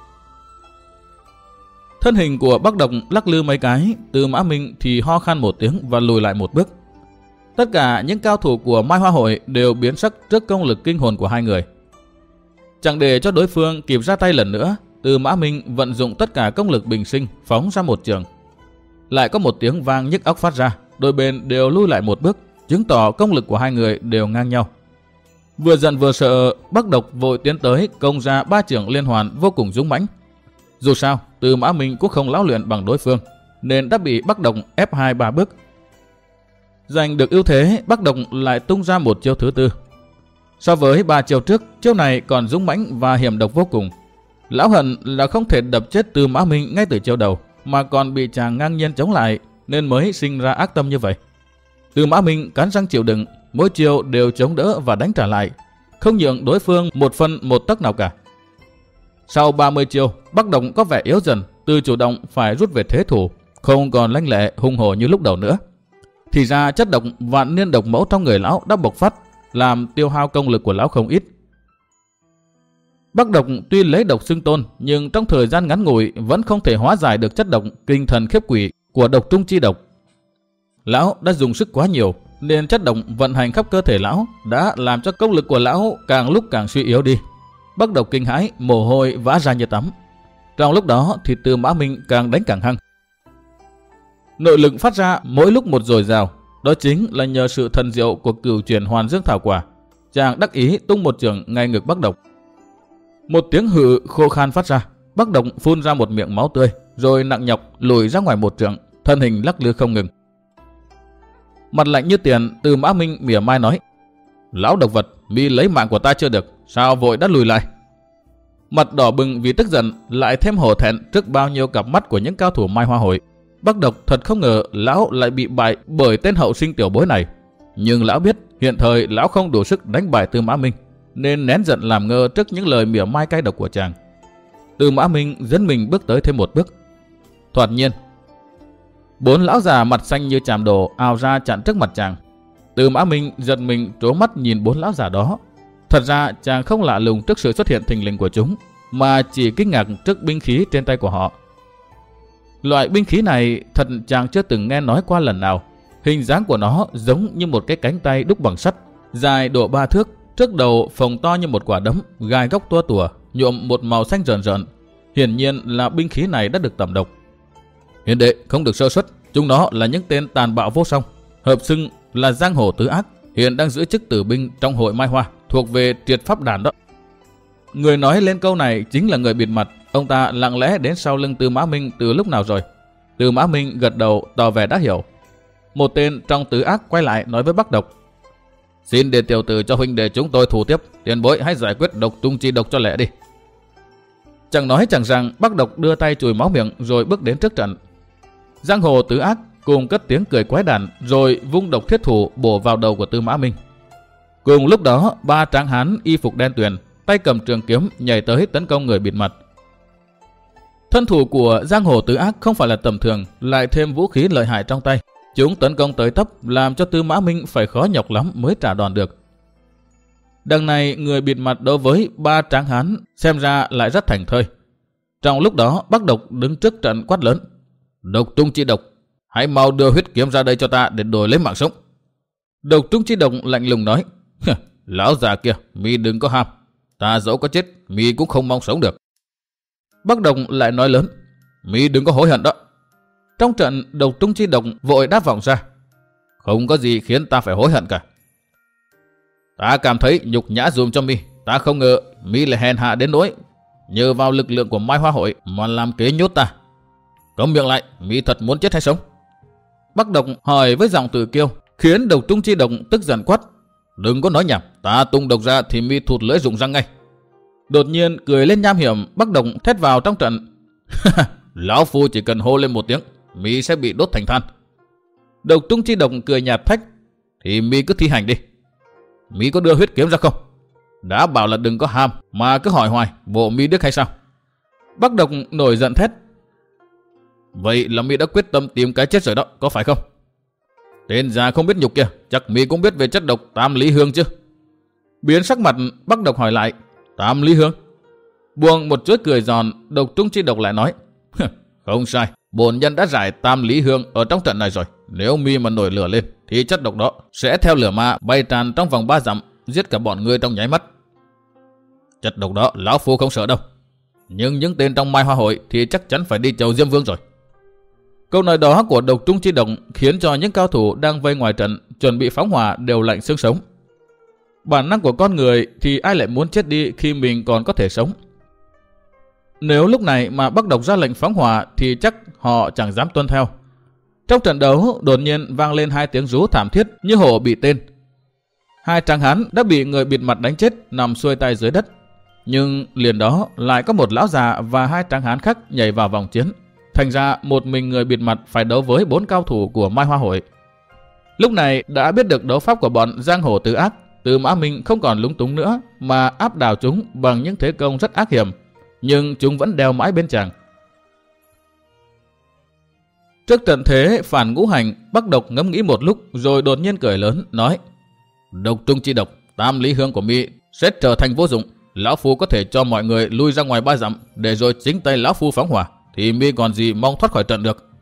Thân hình của Bắc Độc lắc lư mấy cái, Tư Mã Minh thì ho khan một tiếng và lùi lại một bước. Tất cả những cao thủ của Mai Hoa Hội đều biến sắc trước công lực kinh hồn của hai người. Chẳng để cho đối phương kịp ra tay lần nữa, Tư Mã Minh vận dụng tất cả công lực bình sinh phóng ra một trường. Lại có một tiếng vang nhức óc phát ra, đôi bên đều lui lại một bước, chứng tỏ công lực của hai người đều ngang nhau. Vừa giận vừa sợ, Bắc Độc vội tiến tới công ra 3 trường liên hoàn vô cùng dũng mãnh. Dù sao, Tư Mã Minh cũng không lão luyện bằng đối phương, nên đã bị Bắc Độc ép 2-3 bước. Giành được ưu thế, Bắc Độc lại tung ra một chiêu thứ tư. So với 3 chiêu trước, chiêu này còn dũng mãnh và hiểm độc vô cùng. Lão hận là không thể đập chết Tư Mã Minh ngay từ chiêu đầu, mà còn bị chàng ngang nhiên chống lại, nên mới sinh ra ác tâm như vậy. Tư Mã Minh cắn răng chịu đựng, mỗi chiêu đều chống đỡ và đánh trả lại, không nhượng đối phương một phân một tấc nào cả. Sau 30 chiêu, Bắc Độc có vẻ yếu dần, từ chủ động phải rút về thế thủ, không còn lanh lẹ hung hổ như lúc đầu nữa. Thì ra chất độc vạn niên độc mẫu trong người lão đã bộc phát, làm tiêu hao công lực của lão không ít. Bắc Độc tuy lấy độc xưng tôn, nhưng trong thời gian ngắn ngủi vẫn không thể hóa giải được chất độc kinh thần khiếp quỷ của độc trung chi độc. Lão đã dùng sức quá nhiều, nên chất độc vận hành khắp cơ thể lão đã làm cho công lực của lão càng lúc càng suy yếu đi. Bắc Độc kinh hãi, mồ hôi vã ra như tắm. Trong lúc đó thì Tư Mã Minh càng đánh càng hăng. Nội lực phát ra mỗi lúc một dồi dào, đó chính là nhờ sự thần diệu của cửu chuyển hoàn dương thảo quả. Chàng đắc ý tung một trường ngay ngực Bắc Độc. Một tiếng hự khô khan phát ra, Bắc Độc phun ra một miệng máu tươi, rồi nặng nhọc lùi ra ngoài một trượng, thân hình lắc lư không ngừng. Mặt lạnh như tiền, Tư Mã Minh mỉa mai nói: "Lão độc vật, mi lấy mạng của ta chưa được, sao vội đã lùi lại?" Mặt đỏ bừng vì tức giận, lại thêm hổ thẹn trước bao nhiêu cặp mắt của những cao thủ Mai Hoa Hội. Bắc Độc thật không ngờ lão lại bị bại bởi tên hậu sinh tiểu bối này. Nhưng lão biết hiện thời lão không đủ sức đánh bại Tư Mã Minh, nên nén giận làm ngơ trước những lời mỉa mai cay độc của chàng. Tư Mã Minh dẫn mình bước tới thêm một bước. Thoạt nhiên, 4 lão già mặt xanh như chàm đổ ào ra chặn trước mặt chàng. Tư Mã Minh giật mình trố mắt nhìn 4 lão già đó. Thật ra chàng không lạ lùng trước sự xuất hiện thình lình của chúng, mà chỉ kinh ngạc trước binh khí trên tay của họ. Loại binh khí này thật chàng chưa từng nghe nói qua lần nào. Hình dáng của nó giống như một cái cánh tay đúc bằng sắt, dài độ 3 thước, trước đầu phồng to như một quả đấm, gai góc tua tủa, nhuộm một màu xanh rờn rợn. Hiển nhiên là binh khí này đã được tẩm độc. Hiền đệ không được sơ suất, chúng nó là những tên tàn bạo vô song, hợp xưng là giang hồ tứ ác, hiện đang giữ chức tử binh trong hội Mai Hoa, thuộc về triệt pháp đàn đó. Người nói lên câu này chính là người bịt mặt. Ông ta lặng lẽ đến sau lưng Tư Mã Minh từ lúc nào rồi? Tư Mã Minh gật đầu tỏ vẻ đã hiểu. Một tên trong tứ ác quay lại nói với Bắc Độc: "Xin để tiểu tử cho huynh đệ chúng tôi thủ tiếp, tiền bối hãy giải quyết độc trung chi độc cho lẹ đi." Chẳng nói chẳng rằng, Bắc Độc đưa tay chùi máu miệng rồi bước đến trước trận. Giang hồ tứ ác cùng cất tiếng cười quái đản, rồi vung độc thiết thủ bổ vào đầu của Tư Mã Minh. Cùng lúc đó, 3 tráng hán y phục đen tuyền, tay cầm trường kiếm nhảy tới tấn công người bịt mặt. Thân thủ của giang hồ tứ ác không phải là tầm thường, lại thêm vũ khí lợi hại trong tay. Chúng tấn công tới tấp, làm cho Tư Mã Minh phải khó nhọc lắm mới trả đòn được. Đằng này người bịt mặt đối với 3 tráng hán xem ra lại rất thành thơi. Trong lúc đó, Bắc Độc đứng trước trận quát lớn: "Độc trung chi độc, hãy mau đưa huyết kiếm ra đây cho ta để đổi lấy mạng sống." Độc trung chi độc lạnh lùng nói: "Lão già kia, mi đừng có ham, ta dẫu có chết, mi cũng không mong sống được." Bắc Độc lại nói lớn: "Mi đừng có hối hận đó." Trong trận, độc trung chi độc vội đáp vọng ra: "Không có gì khiến ta phải hối hận cả. Ta cảm thấy nhục nhã dùm cho mi. Ta không ngờ mi lại hèn hạ đến nỗi nhờ vào lực lượng của Mai Hoa Hội mà làm kế nhốt ta. Câm miệng lại, mi thật muốn chết hay sống?" Bắc Độc hỏi với giọng tự kiêu, khiến độc trung chi độc tức giận quát: "Đừng có nói nhảm, ta tung độc ra thì mi thụt lưỡi rụng răng ngay." Đột nhiên cười lên nham hiểm, Bắc Độc thét vào trong trận: "Lão phu chỉ cần hô lên một tiếng, mi sẽ bị đốt thành than." Độc trung chi độc cười nhạt thách: "Thì mi cứ thi hành đi. Mi có đưa huyết kiếm ra không?" Đã bảo là đừng có ham, mà cứ hỏi hoài, bộ mi điếc hay sao? Bác Độc nổi giận thét. Vậy là mi đã quyết tâm tìm cái chết rồi đó, có phải không? Tên già không biết nhục kìa, chắc mi cũng biết về chất độc Tam Lý Hương chứ? Biến sắc mặt, Bác Độc hỏi lại. Tam Lý Hương? Buông một chuỗi cười giòn, Độc Trung Chi Độc lại nói. Không sai, bổn nhân đã giải Tam Lý Hương ở trong trận này rồi. Nếu mi mà nổi lửa lên, thì chất độc đó sẽ theo lửa ma bay tràn trong vòng 3 dặm, giết cả bọn ngươi trong nháy mắt. Chất độc đó lão phu không sợ đâu, nhưng những tên trong Mai Hoa Hội thì chắc chắn phải đi chầu Diêm Vương rồi. Câu nói đó của Độc Trung Chi Độc khiến cho những cao thủ đang vây ngoài trận chuẩn bị phóng hỏa đều lạnh xương sống. Bản năng của con người thì ai lại muốn chết đi khi mình còn có thể sống. Nếu lúc này mà Bác Độc ra lệnh phóng hỏa thì chắc họ chẳng dám tuân theo. Trong trận đấu đột nhiên vang lên 2 tiếng rú thảm thiết như hổ bị tên. 2 tráng hán đã bị người bịt mặt đánh chết nằm xuôi tay dưới đất. Nhưng liền đó lại có một lão già và 2 tráng hán khác nhảy vào vòng chiến. Thành ra một mình người bịt mặt phải đấu với 4 cao thủ của Mai Hoa Hội. Lúc này đã biết được đấu pháp của bọn giang hồ tứ ác, Tư Mã Minh không còn lúng túng nữa mà áp đảo chúng bằng những thế công rất ác hiểm. Nhưng chúng vẫn đeo mãi bên chàng. Trước trận thế phản ngũ hành, Bác Độc ngẫm nghĩ một lúc rồi đột nhiên cười lớn, nói. Độc Trung Chi Độc, Tam Lý Hương của mi sẽ trở thành vô dụng. Lão phu có thể cho mọi người lui ra ngoài 3 dặm, để rồi chính tay lão phu phóng hỏa, thì mi còn gì mong thoát khỏi trận được.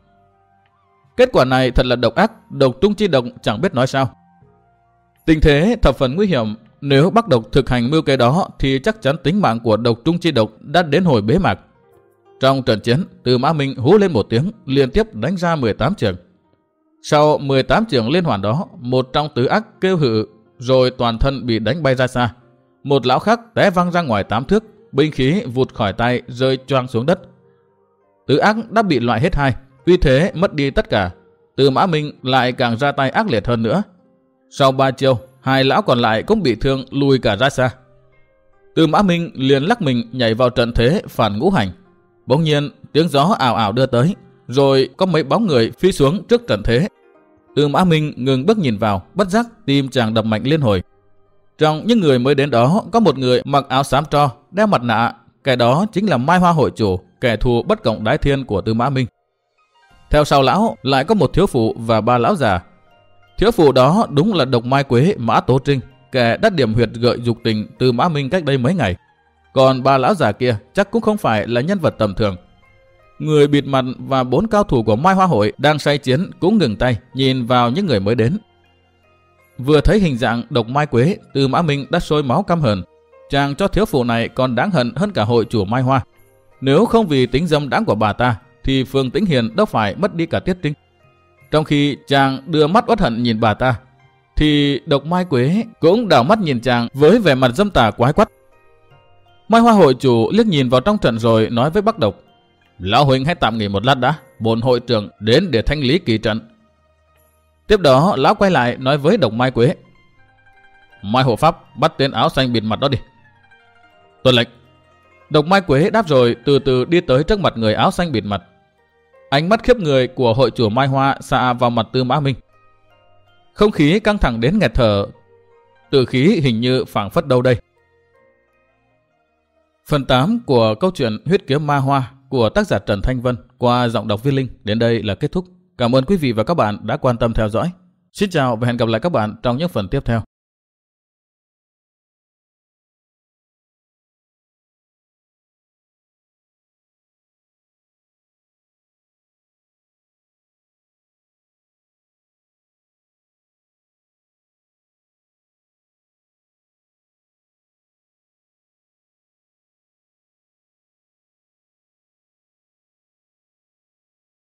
Kết quả này thật là độc ác, Độc Trung Chi Độc chẳng biết nói sao. Tình thế thập phần nguy hiểm, nếu Bác Độc thực hành mưu kế đó thì chắc chắn tính mạng của Độc Trung Chi Độc đã đến hồi bế mạc. Trong trận chiến, Tư Mã Minh hú lên một tiếng, liên tiếp đánh ra 18 trường. Sau 18 trường liên hoàn đó, một trong tứ ác kêu hự, rồi toàn thân bị đánh bay ra xa. Một lão khác té văng ra ngoài 8 thước, binh khí vụt khỏi tay rơi choang xuống đất. Tứ ác đã bị loại hết 2, vì thế mất đi tất cả. Tư Mã Minh lại càng ra tay ác liệt hơn nữa. Sau 3 chiêu, 2 lão còn lại cũng bị thương lùi cả ra xa. Tư Mã Minh liền lắc mình nhảy vào trận thế phản ngũ hành. Bỗng nhiên tiếng gió ảo ảo đưa tới, rồi có mấy bóng người phi xuống trước trận thế. Tư Mã Minh ngừng bước nhìn vào, bất giác tim chàng đập mạnh liên hồi. Trong những người mới đến đó có một người mặc áo xám tro, đeo mặt nạ, kẻ đó chính là Mai Hoa Hội chủ, kẻ thù bất cộng đái thiên của Tư Mã Minh. Theo sau lão lại có một thiếu phụ và 3 lão già. Thiếu phụ đó đúng là Độc Mai Quế Mã Tố Trinh, kẻ đã điểm huyệt gợi dục tình Tư Mã Minh cách đây mấy ngày. Còn 3 lão già kia chắc cũng không phải là nhân vật tầm thường. Người bịt mặt và 4 cao thủ của Mai Hoa Hội đang say chiến cũng ngừng tay nhìn vào những người mới đến. Vừa thấy hình dạng Độc Mai Quế, Tư Mã Minh đã sôi máu căm hờn. Chàng cho thiếu phụ này còn đáng hận hơn cả hội chủ Mai Hoa. Nếu không vì tính dâm đãng của bà ta thì Phương Tĩnh Hiền đâu phải mất đi cả Tiết Trinh. Trong khi chàng đưa mắt uất hận nhìn bà ta, thì Độc Mai Quế cũng đảo mắt nhìn chàng với vẻ mặt dâm tà quái quắt. Mai Hoa Hội chủ liếc nhìn vào trong trận rồi nói với Bác Độc. Lão huynh hãy tạm nghỉ một lát đã, bổn hội trưởng đến để thanh lý kỳ trận. Tiếp đó lão quay lại nói với Độc Mai Quế. Mai hộ pháp bắt tên áo xanh bịt mặt đó đi. Tuân lệnh. Độc Mai Quế đáp rồi từ từ đi tới trước mặt người áo xanh bịt mặt. Ánh mắt khiếp người của hội chủ Mai Hoa xạ vào mặt Tư Mã Minh. Không khí căng thẳng đến nghẹt thở, tử khí hình như phảng phất đâu đây. Phần 8 của câu chuyện Huyết Kiếm Ma Hoa của tác giả Trần Thanh Vân qua giọng đọc Viết Linh đến đây là kết thúc. Cảm ơn quý vị và các bạn đã quan tâm theo dõi. Xin chào và hẹn gặp lại các bạn trong những phần tiếp theo.